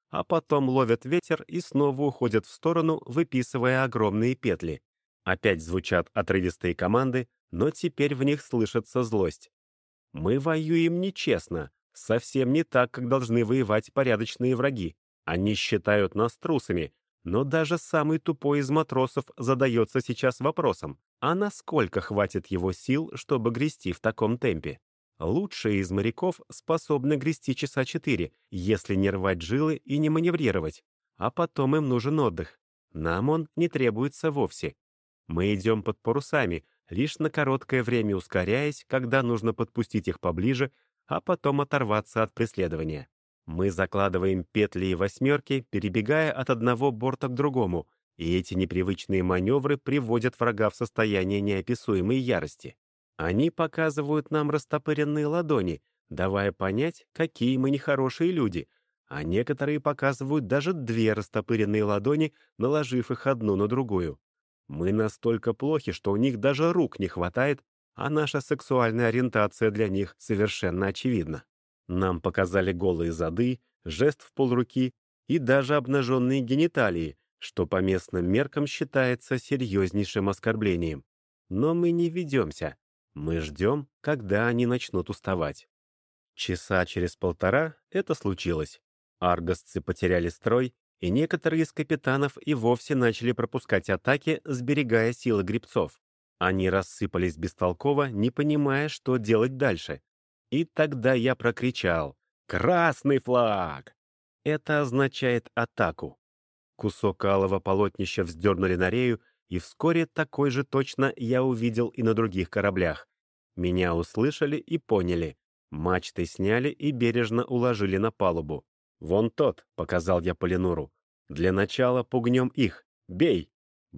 а потом ловят ветер и снова уходят в сторону, выписывая огромные петли. Опять звучат отрывистые команды, но теперь в них слышится злость. Мы воюем нечестно, совсем не так, как должны воевать порядочные враги. Они считают нас трусами, но даже самый тупой из матросов задается сейчас вопросом, а насколько хватит его сил, чтобы грести в таком темпе? Лучшие из моряков способны грести часа 4, если не рвать жилы и не маневрировать, а потом им нужен отдых. Нам он не требуется вовсе. Мы идем под парусами, лишь на короткое время ускоряясь, когда нужно подпустить их поближе, а потом оторваться от преследования. Мы закладываем петли и восьмерки, перебегая от одного борта к другому, и эти непривычные маневры приводят врага в состояние неописуемой ярости. Они показывают нам растопыренные ладони, давая понять, какие мы нехорошие люди, а некоторые показывают даже 2 растопыренные ладони, наложив их одну на другую. Мы настолько плохи, что у них даже рук не хватает, а наша сексуальная ориентация для них совершенно очевидна. Нам показали голые зады, жест в полруки и даже обнаженные гениталии, что по местным меркам считается серьезнейшим оскорблением. Но мы не ведемся. Мы ждем, когда они начнут уставать. Часа через 1,5 это случилось. Аргосцы потеряли строй, и некоторые из капитанов и вовсе начали пропускать атаки, сберегая силы гребцов. Они рассыпались бестолково, не понимая, что делать дальше. И тогда я прокричал: «Красный флаг!» Это означает атаку. Кусок алого полотнища вздернули на рею, и вскоре такой же точно я увидел и на других кораблях. Меня услышали и поняли. Мачты сняли и бережно уложили на палубу. «Вон тот», — показал я Полинуру. «Для начала пугнем их. Бей!»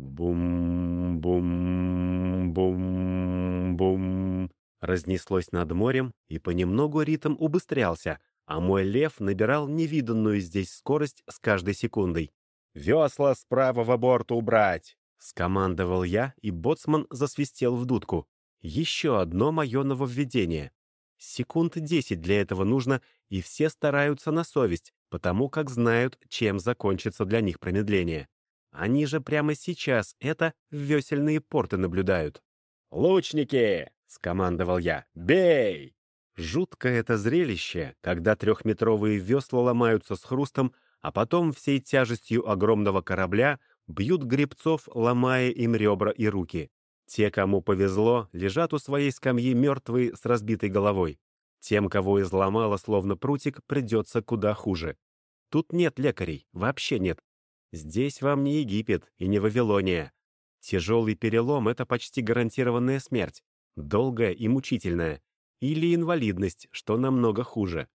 Бум-бум-бум-бум. Разнеслось над морем, и понемногу ритм убыстрялся, а мой лев набирал невиданную здесь скорость с каждой секундой. «Весла с правого борта убрать!» — скомандовал я, и боцман засвистел в дудку. Еще одно мое нововведение. Секунд 10 для этого нужно, и все стараются на совесть, потому как знают, чем закончится для них промедление. Они же прямо сейчас это в весельные порты наблюдают. «Лучники!» — скомандовал я. «Бей!» Жуткое это зрелище, когда 3-метровые весла ломаются с хрустом, а потом всей тяжестью огромного корабля бьют гребцов, ломая им ребра и руки. Те, кому повезло, лежат у своей скамьи мертвые с разбитой головой. Тем, кого изломало словно прутик, придется куда хуже. Тут нет лекарей, вообще нет. Здесь вам не Египет и не Вавилония. Тяжелый перелом — это почти гарантированная смерть, долгая и мучительная. Или инвалидность, что намного хуже.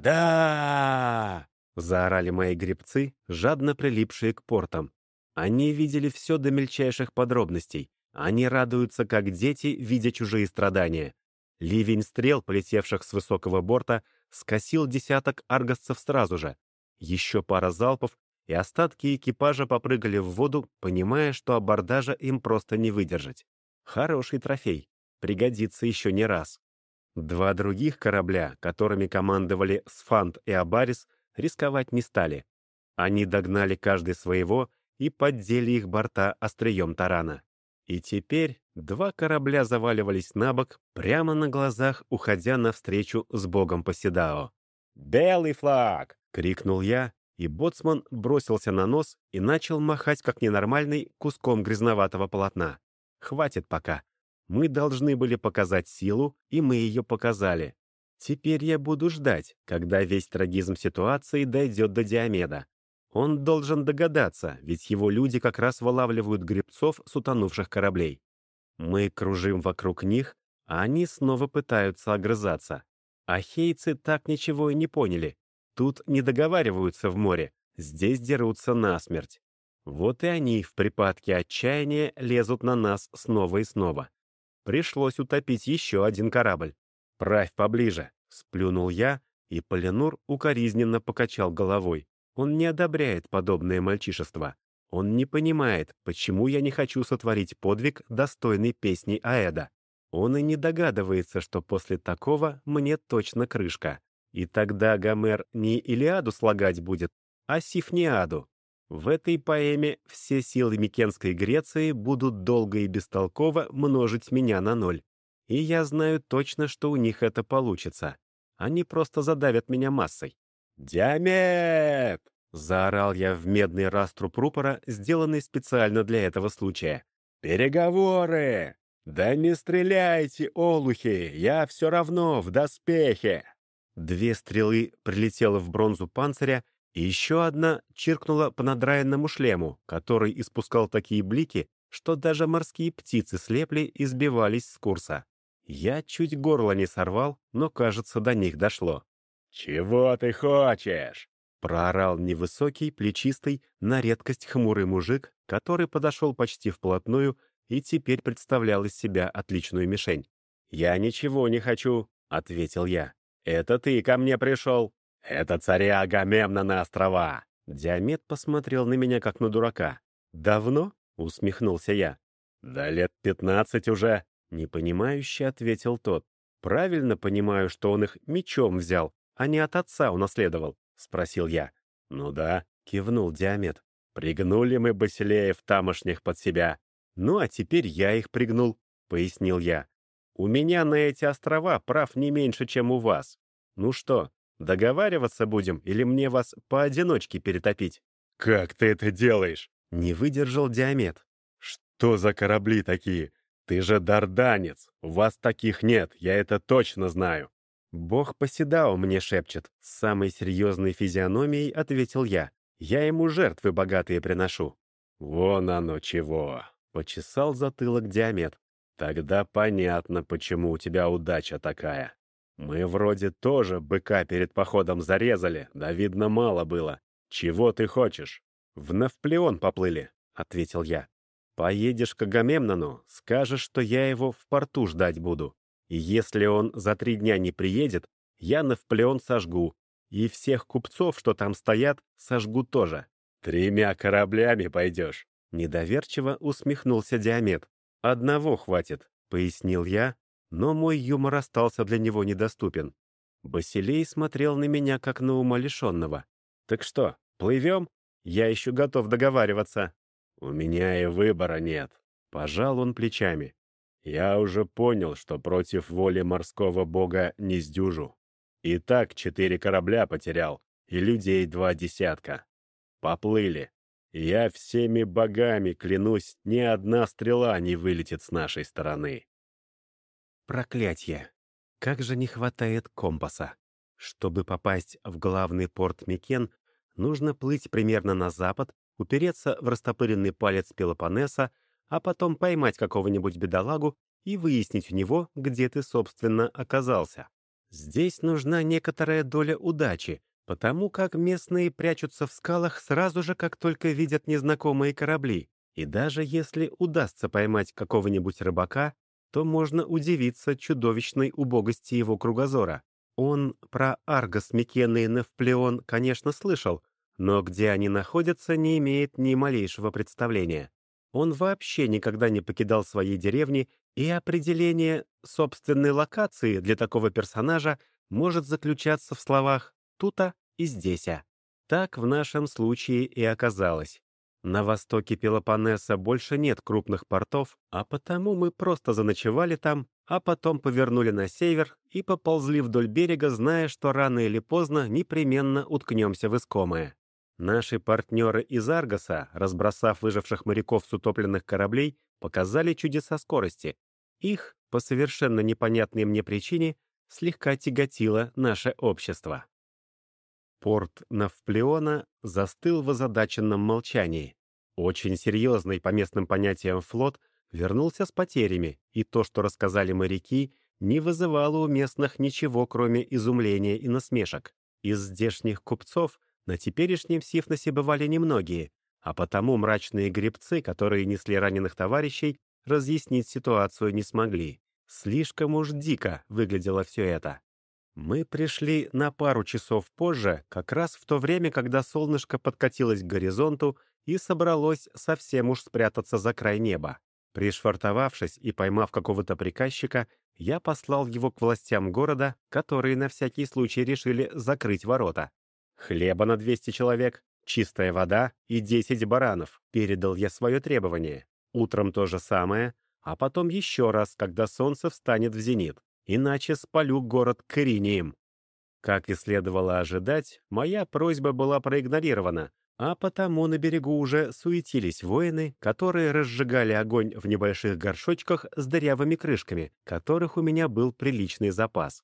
«Да!» — заорали мои гребцы, жадно прилипшие к портам. Они видели все до мельчайших подробностей. Они радуются, как дети, видя чужие страдания. Ливень стрел, полетевших с высокого борта, скосил десяток аргосцев сразу же. Еще пара залпов, и остатки экипажа попрыгали в воду, понимая, что абордажа им просто не выдержать. Хороший трофей. Пригодится еще не раз. 2 других корабля, которыми командовали Сфант и Абарис, рисковать не стали. Они догнали каждый своего и поддели их борта острием тарана. И теперь 2 корабля заваливались на бок, прямо на глазах, уходя навстречу с богом Поседао. «Белый флаг!» — крикнул я, и боцман бросился на нос и начал махать, как ненормальный, куском грязноватого полотна. Хватит пока. Мы должны были показать силу, и мы ее показали. Теперь я буду ждать, когда весь трагизм ситуации дойдет до Диомеда. Он должен догадаться, ведь его люди как раз вылавливают гребцов с утонувших кораблей. Мы кружим вокруг них, а они снова пытаются огрызаться. Ахейцы так ничего и не поняли. Тут не договариваются в море, здесь дерутся насмерть. Вот и они в припадке отчаяния лезут на нас снова и снова. Пришлось утопить еще 1 корабль. «Правь поближе», — сплюнул я, и Полинур укоризненно покачал головой. Он не одобряет подобное мальчишество. Он не понимает, почему я не хочу сотворить подвиг, достойный песни Аэда. Он и не догадывается, что после такого мне точно крышка. И тогда Гомер не Илиаду слагать будет, а Сифниаду. В этой поэме все силы Микенской Греции будут долго и бестолково множить меня на ноль. И я знаю точно, что у них это получится. Они просто задавят меня массой. «Диамет!» — заорал я в медный раструб рупора, сделанный специально для этого случая. «Переговоры! Да не стреляйте, олухи! Я все равно в доспехе!» 2 стрелы прилетело в бронзу панциря, и еще одна чиркнула по надраенному шлему, который испускал такие блики, что даже морские птицы слепли и сбивались с курса. Я чуть горло не сорвал, но, кажется, до них дошло. «Чего ты хочешь?» — проорал невысокий, плечистый, на редкость хмурый мужик, который подошел почти вплотную и теперь представлял из себя отличную мишень. «Я ничего не хочу», — ответил я. «Это ты ко мне пришел. Это царя Агамемнона острова». Диамет посмотрел на меня, как на дурака. «Давно?» — усмехнулся я. «Да лет 15 уже», — непонимающе ответил тот. «Правильно понимаю, что он их мечом взял, а не от отца унаследовал?» — спросил я. «Ну да», — кивнул Диамет. «Пригнули мы Басилеев тамошних под себя. Ну а теперь я их пригнул», — пояснил я. «У меня на эти острова прав не меньше, чем у вас. Ну что, договариваться будем или мне вас поодиночке перетопить?» «Как ты это делаешь?» — не выдержал Диамет. «Что за корабли такие? Ты же дарданец. У вас таких нет, я это точно знаю». «Бог Поседао мне шепчет», — с самой серьезной физиономией ответил я. «Я ему жертвы богатые приношу». «Вон оно чего», — почесал затылок Диамет. «Тогда понятно, почему у тебя удача такая. Мы вроде тоже быка перед походом зарезали, да видно мало было. Чего ты хочешь?» «В Навплеон поплыли», — ответил я. «Поедешь к Агамемнону, скажешь, что я его в порту ждать буду. И если он за 3 дня не приедет, я Навплеон сожгу. И всех купцов, что там стоят, сожгу тоже». «3 кораблями пойдешь?» — недоверчиво усмехнулся Диамет. «Одного хватит», — пояснил я, но мой юмор остался для него недоступен. Басилей смотрел на меня, как на умалишенного. «Так что, плывем? Я еще готов договариваться». «У меня и выбора нет», — пожал он плечами. «Я уже понял, что против воли морского бога не сдюжу. И так 4 корабля потерял, и людей 2 десятка. Поплыли. Я всеми богами клянусь, ни одна стрела не вылетит с нашей стороны». Проклятье! Как же не хватает компаса. Чтобы попасть в главный порт Микен, нужно плыть примерно на запад, упереться в растопыренный палец Пелопоннеса, а потом поймать какого-нибудь бедолагу и выяснить у него, где ты, собственно, оказался. Здесь нужна некоторая доля удачи, потому как местные прячутся в скалах сразу же, как только видят незнакомые корабли. И даже если удастся поймать какого-нибудь рыбака, то можно удивиться чудовищной убогости его кругозора. Он про Аргос, Микены и Навплеон, конечно, слышал, но где они находятся, не имеет ни малейшего представления. Он вообще никогда не покидал своей деревни, и определение собственной локации для такого персонажа может заключаться в словах «тута» и «здеся». Так в нашем случае и оказалось. На востоке Пелопоннеса больше нет крупных портов, а потому мы просто заночевали там, а потом повернули на север и поползли вдоль берега, зная, что рано или поздно непременно уткнемся в искомое. Наши партнеры из Аргоса, разбросав выживших моряков с утопленных кораблей, показали чудеса скорости. Их, по совершенно непонятной мне причине, слегка тяготило наше общество. Порт Навплеона застыл в озадаченном молчании. Очень серьезный по местным понятиям флот вернулся с потерями, и то, что рассказали моряки, не вызывало у местных ничего, кроме изумления и насмешек. Из здешних купцов на теперешнем Сифносе бывали немногие, а потому мрачные гребцы, которые несли раненых товарищей, разъяснить ситуацию не смогли. Слишком уж дико выглядело все это. Мы пришли на пару часов позже, как раз в то время, когда солнышко подкатилось к горизонту и собралось совсем уж спрятаться за край неба. Пришвартовавшись и поймав какого-то приказчика, я послал его к властям города, которые на всякий случай решили закрыть ворота. «Хлеба на 200 человек», Чистая вода и 10 баранов. Передал я свое требование. Утром то же самое, а потом еще раз, когда солнце встанет в зенит. Иначе спалю город к ириниям. Как и следовало ожидать, моя просьба была проигнорирована, а потому на берегу уже суетились воины, которые разжигали огонь в небольших горшочках с дырявыми крышками, которых у меня был приличный запас.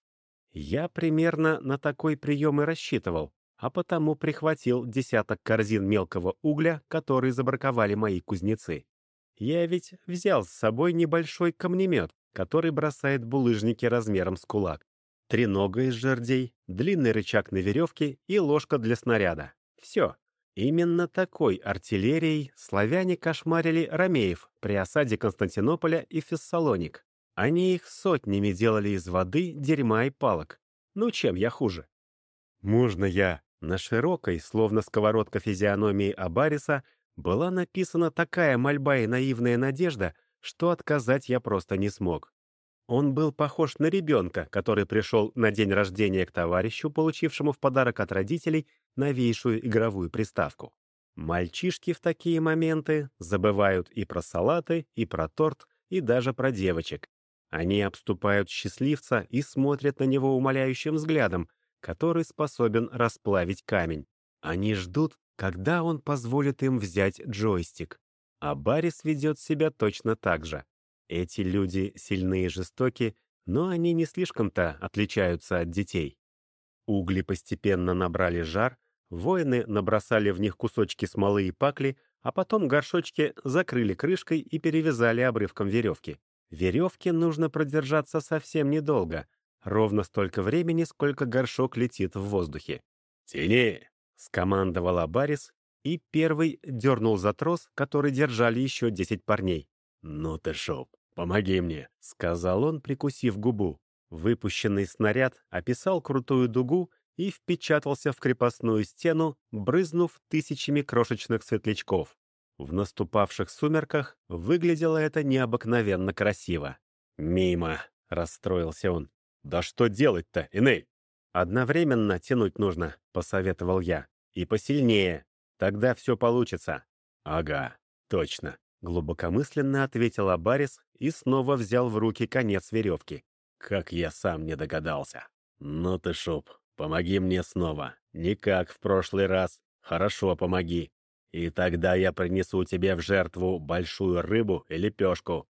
Я примерно на такой прием и рассчитывал, а потому прихватил десяток корзин мелкого угля, которые забраковали мои кузнецы. Я ведь взял с собой небольшой камнемет, который бросает булыжники размером с кулак. Тренога из жердей, длинный рычаг на веревке и ложка для снаряда. Все. Именно такой артиллерией славяне кошмарили ромеев при осаде Константинополя и Фессалоник. Они их сотнями делали из воды, дерьма и палок. Ну, чем я хуже? «Можно я?» На широкой, словно сковородка физиономии Абариса, была написана такая мольба и наивная надежда, что отказать я просто не смог. Он был похож на ребенка, который пришел на день рождения к товарищу, получившему в подарок от родителей новейшую игровую приставку. Мальчишки в такие моменты забывают и про салаты, и про торт, и даже про девочек. Они обступают счастливца и смотрят на него умоляющим взглядом, который способен расплавить камень. Они ждут, когда он позволит им взять джойстик. А Баррис ведет себя точно так же. Эти люди сильны и жестоки, но они не слишком-то отличаются от детей. Угли постепенно набрали жар, воины набросали в них кусочки смолы и пакли, а потом горшочки закрыли крышкой и перевязали обрывком веревки. Веревке нужно продержаться совсем недолго, ровно столько времени, сколько горшок летит в воздухе. «Тяни!» — скомандовал Абарис, и первый дернул за трос, который держали еще 10 парней. «Ну ты шоп, помоги мне!» — сказал он, прикусив губу. Выпущенный снаряд описал крутую дугу и впечатался в крепостную стену, брызнув тысячами крошечных светлячков. В наступавших сумерках выглядело это необыкновенно красиво. «Мимо!» — расстроился он. «Да что делать-то, Эней?» «Одновременно тянуть нужно», — посоветовал я. «И посильнее. Тогда все получится». «Ага, точно». Глубокомысленно ответил Абарис и снова взял в руки конец веревки. Как я сам не догадался. «Ну ты шоп, помоги мне снова. Не как в прошлый раз. Хорошо, помоги. И тогда я принесу тебе в жертву большую рыбу и лепешку».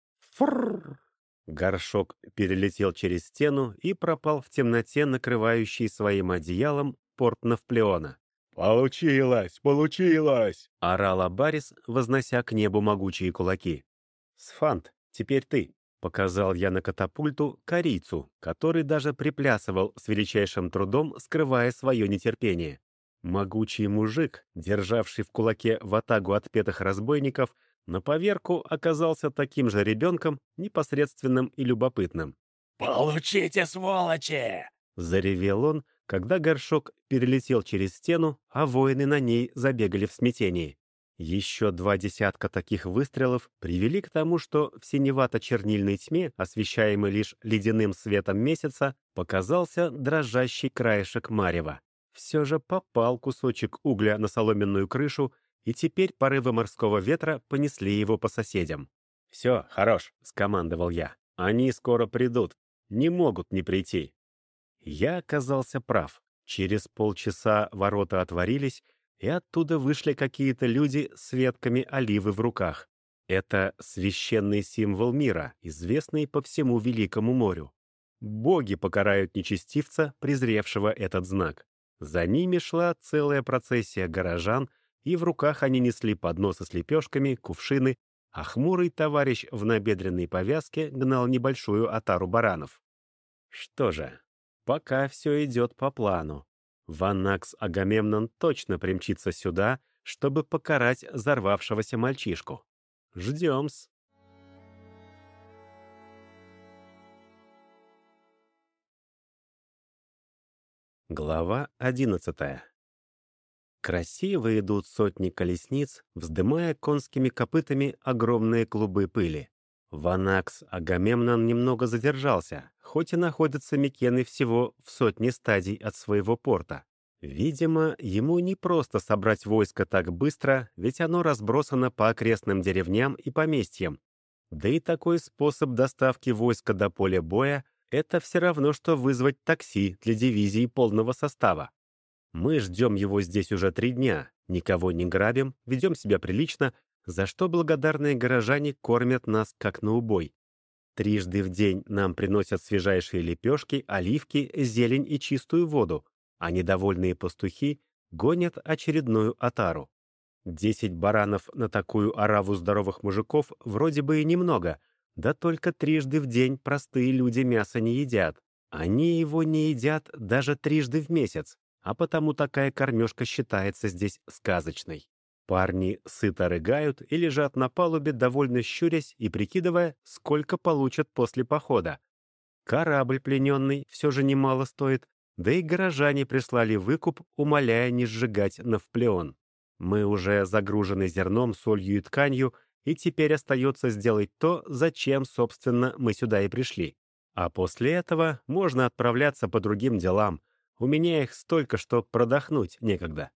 Фрррр! Горшок перелетел через стену и пропал в темноте, накрывающей своим одеялом порт Навплеона. «Получилось! Получилось!» — орал Абарис, вознося к небу могучие кулаки. «Сфант, теперь ты!» — показал я на катапульту корейцу, который даже приплясывал с величайшим трудом, скрывая свое нетерпение. Могучий мужик, державший в кулаке ватагу отпетых разбойников, на поверку оказался таким же ребенком, непосредственным и любопытным. «Получите, сволочи!» — заревел он, когда горшок перелетел через стену, а воины на ней забегали в смятении. Еще 2 десятка таких выстрелов привели к тому, что в синевато-чернильной тьме, освещаемой лишь ледяным светом месяца, показался дрожащий краешек марева. Все же попал кусочек угля на соломенную крышу, и теперь порывы морского ветра понесли его по соседям. «Все, хорош», — скомандовал я. «Они скоро придут. Не могут не прийти». Я оказался прав. Через полчаса ворота отворились, и оттуда вышли какие-то люди с ветками оливы в руках. Это священный символ мира, известный по всему Великому морю. Боги покарают нечестивца, презревшего этот знак. За ними шла целая процессия горожан, и в руках они несли подносы с лепешками, кувшины, а хмурый товарищ в набедренной повязке гнал небольшую отару баранов. Что же, пока все идет по плану. Ваннакс Агамемнон точно примчится сюда, чтобы покарать взорвавшегося мальчишку. Ждем-с. Глава 11. Красиво идут сотни колесниц, вздымая конскими копытами огромные клубы пыли. Ванакс Агамемнон немного задержался, хоть и находятся Микены всего в 100 стадий от своего порта. Видимо, ему не просто собрать войско так быстро, ведь оно разбросано по окрестным деревням и поместьям. Да и такой способ доставки войска до поля боя — это все равно, что вызвать такси для дивизии полного состава. Мы ждем его здесь уже 3 дня, никого не грабим, ведем себя прилично, за что благодарные горожане кормят нас как на убой. Трижды в день нам приносят свежайшие лепешки, оливки, зелень и чистую воду, а недовольные пастухи гонят очередную отару. 10 баранов на такую ораву здоровых мужиков вроде бы и немного, да только трижды в день простые люди мясо не едят. Они его не едят даже трижды в месяц, а потому такая кормежка считается здесь сказочной. Парни сыто рыгают и лежат на палубе, довольно щурясь и прикидывая, сколько получат после похода. Корабль плененный все же немало стоит, да и горожане прислали выкуп, умоляя не сжигать навплеон. Мы уже загружены зерном, солью и тканью, и теперь остается сделать то, зачем, собственно, мы сюда и пришли. А после этого можно отправляться по другим делам. У меня их столько, что продохнуть некогда.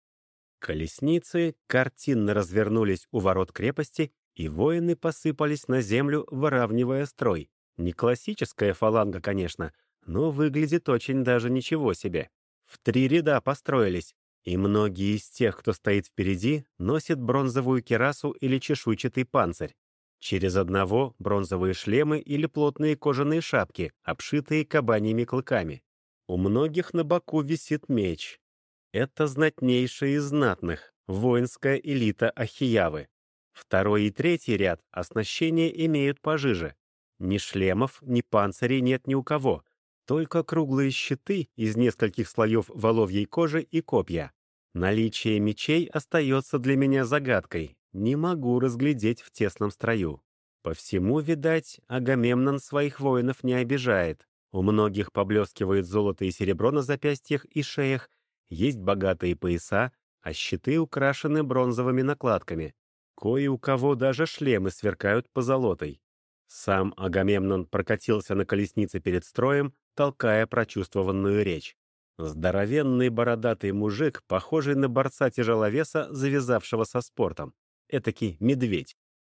Колесницы картинно развернулись у ворот крепости, и воины посыпались на землю, выравнивая строй. Не классическая фаланга, конечно, но выглядит очень даже ничего себе. В 3 ряда построились, и многие из тех, кто стоит впереди, носят бронзовую кирасу или чешуйчатый панцирь. Через одного бронзовые шлемы или плотные кожаные шапки, обшитые кабаньими клыками. У многих на боку висит меч. Это знатнейшие из знатных, воинская элита Ахиявы. Второй и третий ряд оснащения имеют пожиже. Ни шлемов, ни панцирей нет ни у кого, только круглые щиты из нескольких слоев воловьей кожи и копья. Наличие мечей остается для меня загадкой, не могу разглядеть в тесном строю. По всему, видать, Агамемнон своих воинов не обижает. У многих поблескивает золото и серебро на запястьях и шеях, есть богатые пояса, а щиты украшены бронзовыми накладками. Кое у кого даже шлемы сверкают позолотой. Сам Агамемнон прокатился на колеснице перед строем, толкая прочувствованную речь. Здоровенный бородатый мужик, похожий на борца-тяжеловеса, завязавшего со спортом. Этакий медведь.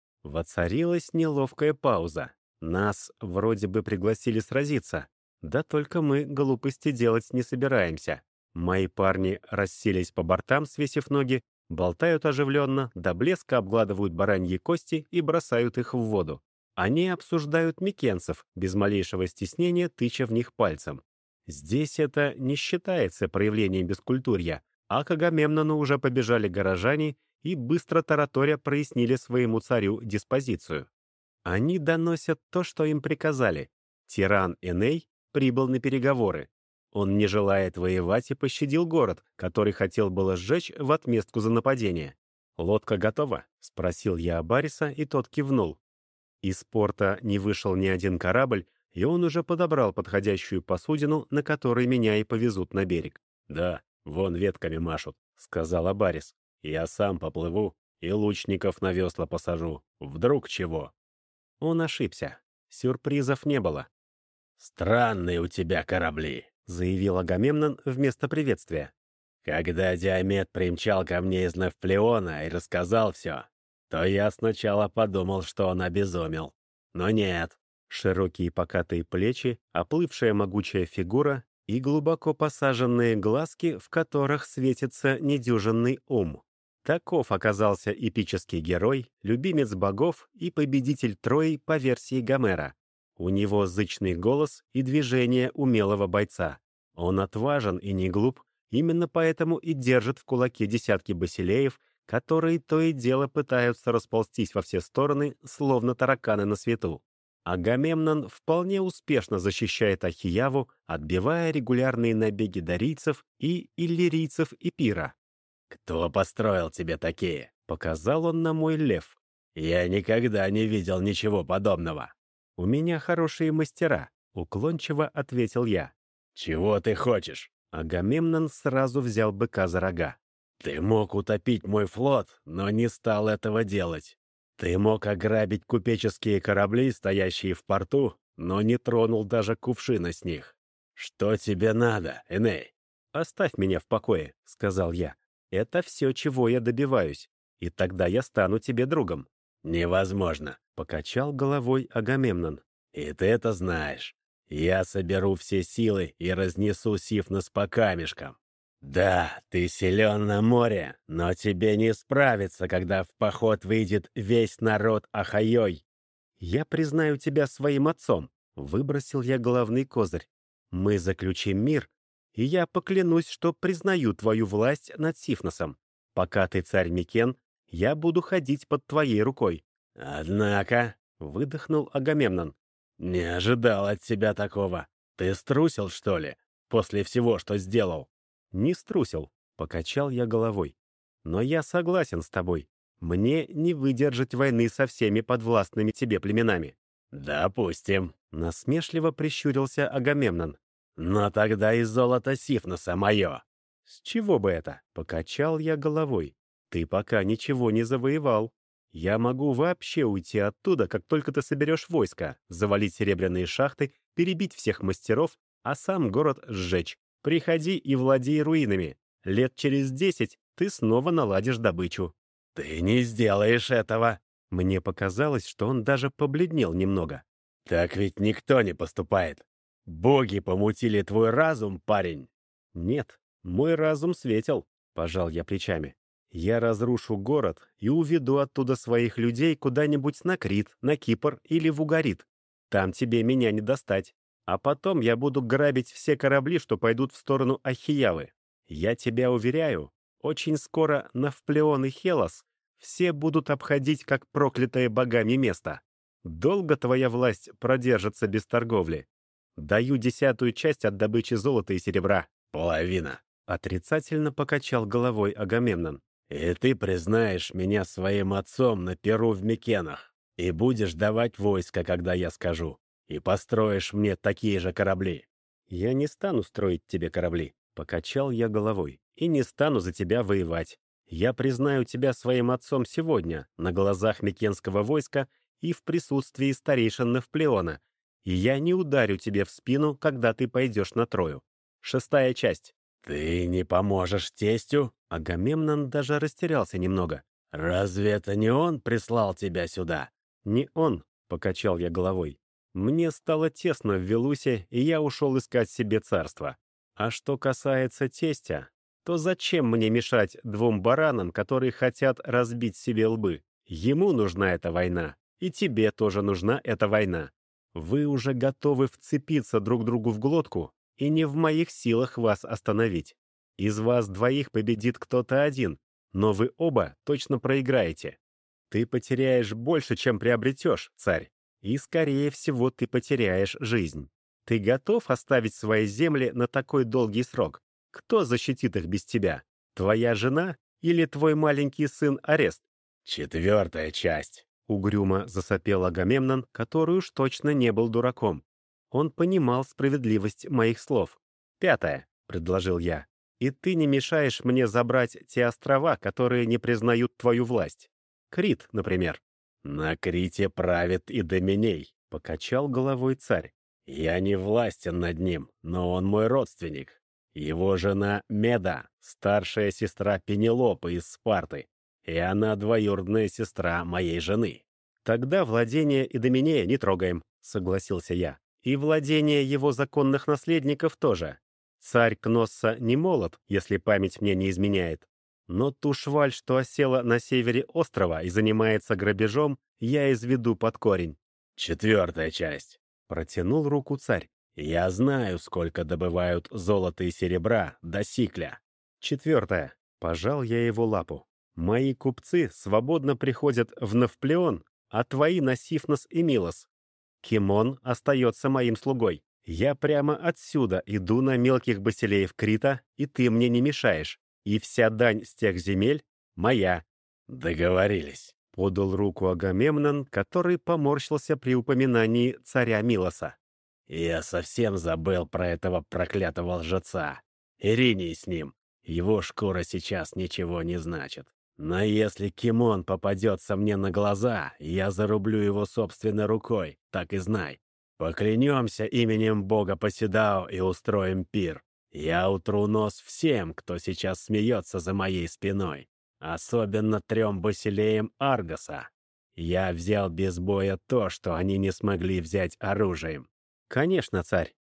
Воцарилась неловкая пауза. Нас вроде бы пригласили сразиться. Да только мы глупости делать не собираемся. Мои парни расселись по бортам, свесив ноги, болтают оживленно, до блеска обгладывают бараньи кости и бросают их в воду. Они обсуждают микенцев, без малейшего стеснения тыча в них пальцем. Здесь это не считается проявлением бескультурья, а к Агамемнону уже побежали горожане и быстро тараторя прояснили своему царю диспозицию. Они доносят то, что им приказали. Тиран Эней прибыл на переговоры. Он не желает воевать и пощадил город, который хотел было сжечь в отместку за нападение. «Лодка готова?» — спросил я Абариса, и тот кивнул. Из порта не вышел ни один корабль, и он уже подобрал подходящую посудину, на которой меня и повезут на берег. «Да, вон ветками машут», — сказал Абарис. «Я сам поплыву и лучников на весла посажу. Вдруг чего?» Он ошибся. Сюрпризов не было. «Странные у тебя корабли», — заявил Агамемнон вместо приветствия. «Когда Диамет примчал ко мне из Навплеона и рассказал все, то я сначала подумал, что он обезумел. Но нет». Широкие покатые плечи, оплывшая могучая фигура и глубоко посаженные глазки, в которых светится недюжинный ум. Таков оказался эпический герой, любимец богов и победитель Трои по версии Гомера. У него зычный голос и движение умелого бойца. Он отважен и не глуп, именно поэтому и держит в кулаке десятки басилеев, которые то и дело пытаются расползтись во все стороны, словно тараканы на свету. Агамемнон вполне успешно защищает Ахияву, отбивая регулярные набеги дарийцев и иллирийцев Эпира. «Кто построил тебе такие?» — показал он на мой лев. «Я никогда не видел ничего подобного». «У меня хорошие мастера», — уклончиво ответил я. «Чего ты хочешь?» Агамемнон сразу взял быка за рога. «Ты мог утопить мой флот, но не стал этого делать. Ты мог ограбить купеческие корабли, стоящие в порту, но не тронул даже кувшина с них. Что тебе надо, Эней?» «Оставь меня в покое», — сказал я. «Это все, чего я добиваюсь, и тогда я стану тебе другом». «Невозможно», — покачал головой Агамемнон. и ты это знаешь. Я соберу все силы и разнесу Сифнос по камешкам. Да, ты силен на море, но тебе не справиться, когда в поход выйдет весь народ Ахайой. «Я признаю тебя своим отцом», — выбросил я главный козырь. «Мы заключим мир, и я поклянусь, что признаю твою власть над Сифносом. Пока ты царь Микен, я буду ходить под твоей рукой». Однако, — выдохнул Агамемнон. не ожидал от тебя такого. Ты струсил, что ли, после всего, что сделал? «Не струсил», — покачал я головой. «Но я согласен с тобой. Мне не выдержать войны со всеми подвластными тебе племенами». Допустим. Насмешливо прищурился Агамемнон. Но тогда и золото Сифноса мое. «С чего бы это?» — покачал я головой. «Ты пока ничего не завоевал. Я могу вообще уйти оттуда, как только ты соберешь войско, завалить серебряные шахты, перебить всех мастеров, а сам город сжечь. Приходи и владей руинами. Лет через 10 ты снова наладишь добычу». Ты не сделаешь этого. Мне показалось, что он даже побледнел немного. Так ведь никто не поступает. Боги помутили твой разум, парень. «Нет, мой разум светел», — пожал я плечами. «Я разрушу город и уведу оттуда своих людей куда-нибудь на Крит, на Кипр или в Угарит. Там тебе меня не достать. А потом я буду грабить все корабли, что пойдут в сторону Ахиявы. Я тебя уверяю, очень скоро Навплеон и Хелос все будут обходить как проклятое богами место. Долго твоя власть продержится без торговли? Даю 10-ю часть от добычи золота и серебра». Половина. Отрицательно покачал головой Агамемнон. И ты признаешь меня своим отцом на Перу в Микенах. И будешь давать войско, когда я скажу. И построишь мне такие же корабли. «Я не стану строить тебе корабли», — покачал я головой. «И не стану за тебя воевать. Я признаю тебя своим отцом сегодня, на глазах Микенского войска и в присутствии старейшин Навплеона. И я не ударю тебе в спину, когда ты пойдешь на Трою. 6-я часть». Ты не поможешь тестю? Агамемнон даже растерялся немного. Разве это не он прислал тебя сюда? «Не он», — покачал я головой. «Мне стало тесно в Велусе, и я ушел искать себе царство. А что касается тестя, то зачем мне мешать двум баранам, которые хотят разбить себе лбы? Ему нужна эта война, и тебе тоже нужна эта война. Вы уже готовы вцепиться друг другу в глотку, и не в моих силах вас остановить. Из вас двоих победит кто-то один, но вы оба точно проиграете. Ты потеряешь больше, чем приобретешь, царь, и, скорее всего, ты потеряешь жизнь. Ты готов оставить свои земли на такой долгий срок? Кто защитит их без тебя? Твоя жена или твой маленький сын Арест?» 4-я часть. Угрюмо засопел Агамемнон, который уж точно не был дураком. Он понимал справедливость моих слов. 5-я, предложил я. «И ты не мешаешь мне забрать те острова, которые не признают твою власть. Крит, например». На Крите правит Идоменей, Покачал головой царь. Я не властен над ним, но он мой родственник. Его жена Меда, старшая сестра Пенелопы из Спарты, и она двоюродная сестра моей жены. «Тогда владение Идоменея не трогаем», — согласился я. «И владение его законных наследников тоже. Царь Кносса не молод, если память мне не изменяет. Но ту шваль, что осела на севере острова и занимается грабежом, я изведу под корень». 4-я часть. Протянул руку царь. Я знаю, сколько добывают золота и серебра до сикля. 4-я. Пожал я его лапу. «Мои купцы свободно приходят в Навплеон, а твои на Сифнос и Милос. Кимон остается моим слугой. Я прямо отсюда иду на мелких басилеев Крита, и ты мне не мешаешь. И вся дань с тех земель моя». Договорились. Подал руку Агамемнон, который поморщился при упоминании царя Милоса. Я совсем забыл про этого проклятого лжеца. Ириней с ним. Его шкура сейчас ничего не значит. Но если Кимон попадется мне на глаза, я зарублю его собственной рукой, так и знай. Поклянемся именем бога Поседао и устроим пир. Я утру нос всем, кто сейчас смеется за моей спиной, особенно 3 басилеям Аргоса. Я взял без боя то, что они не смогли взять оружием». «Конечно, царь»,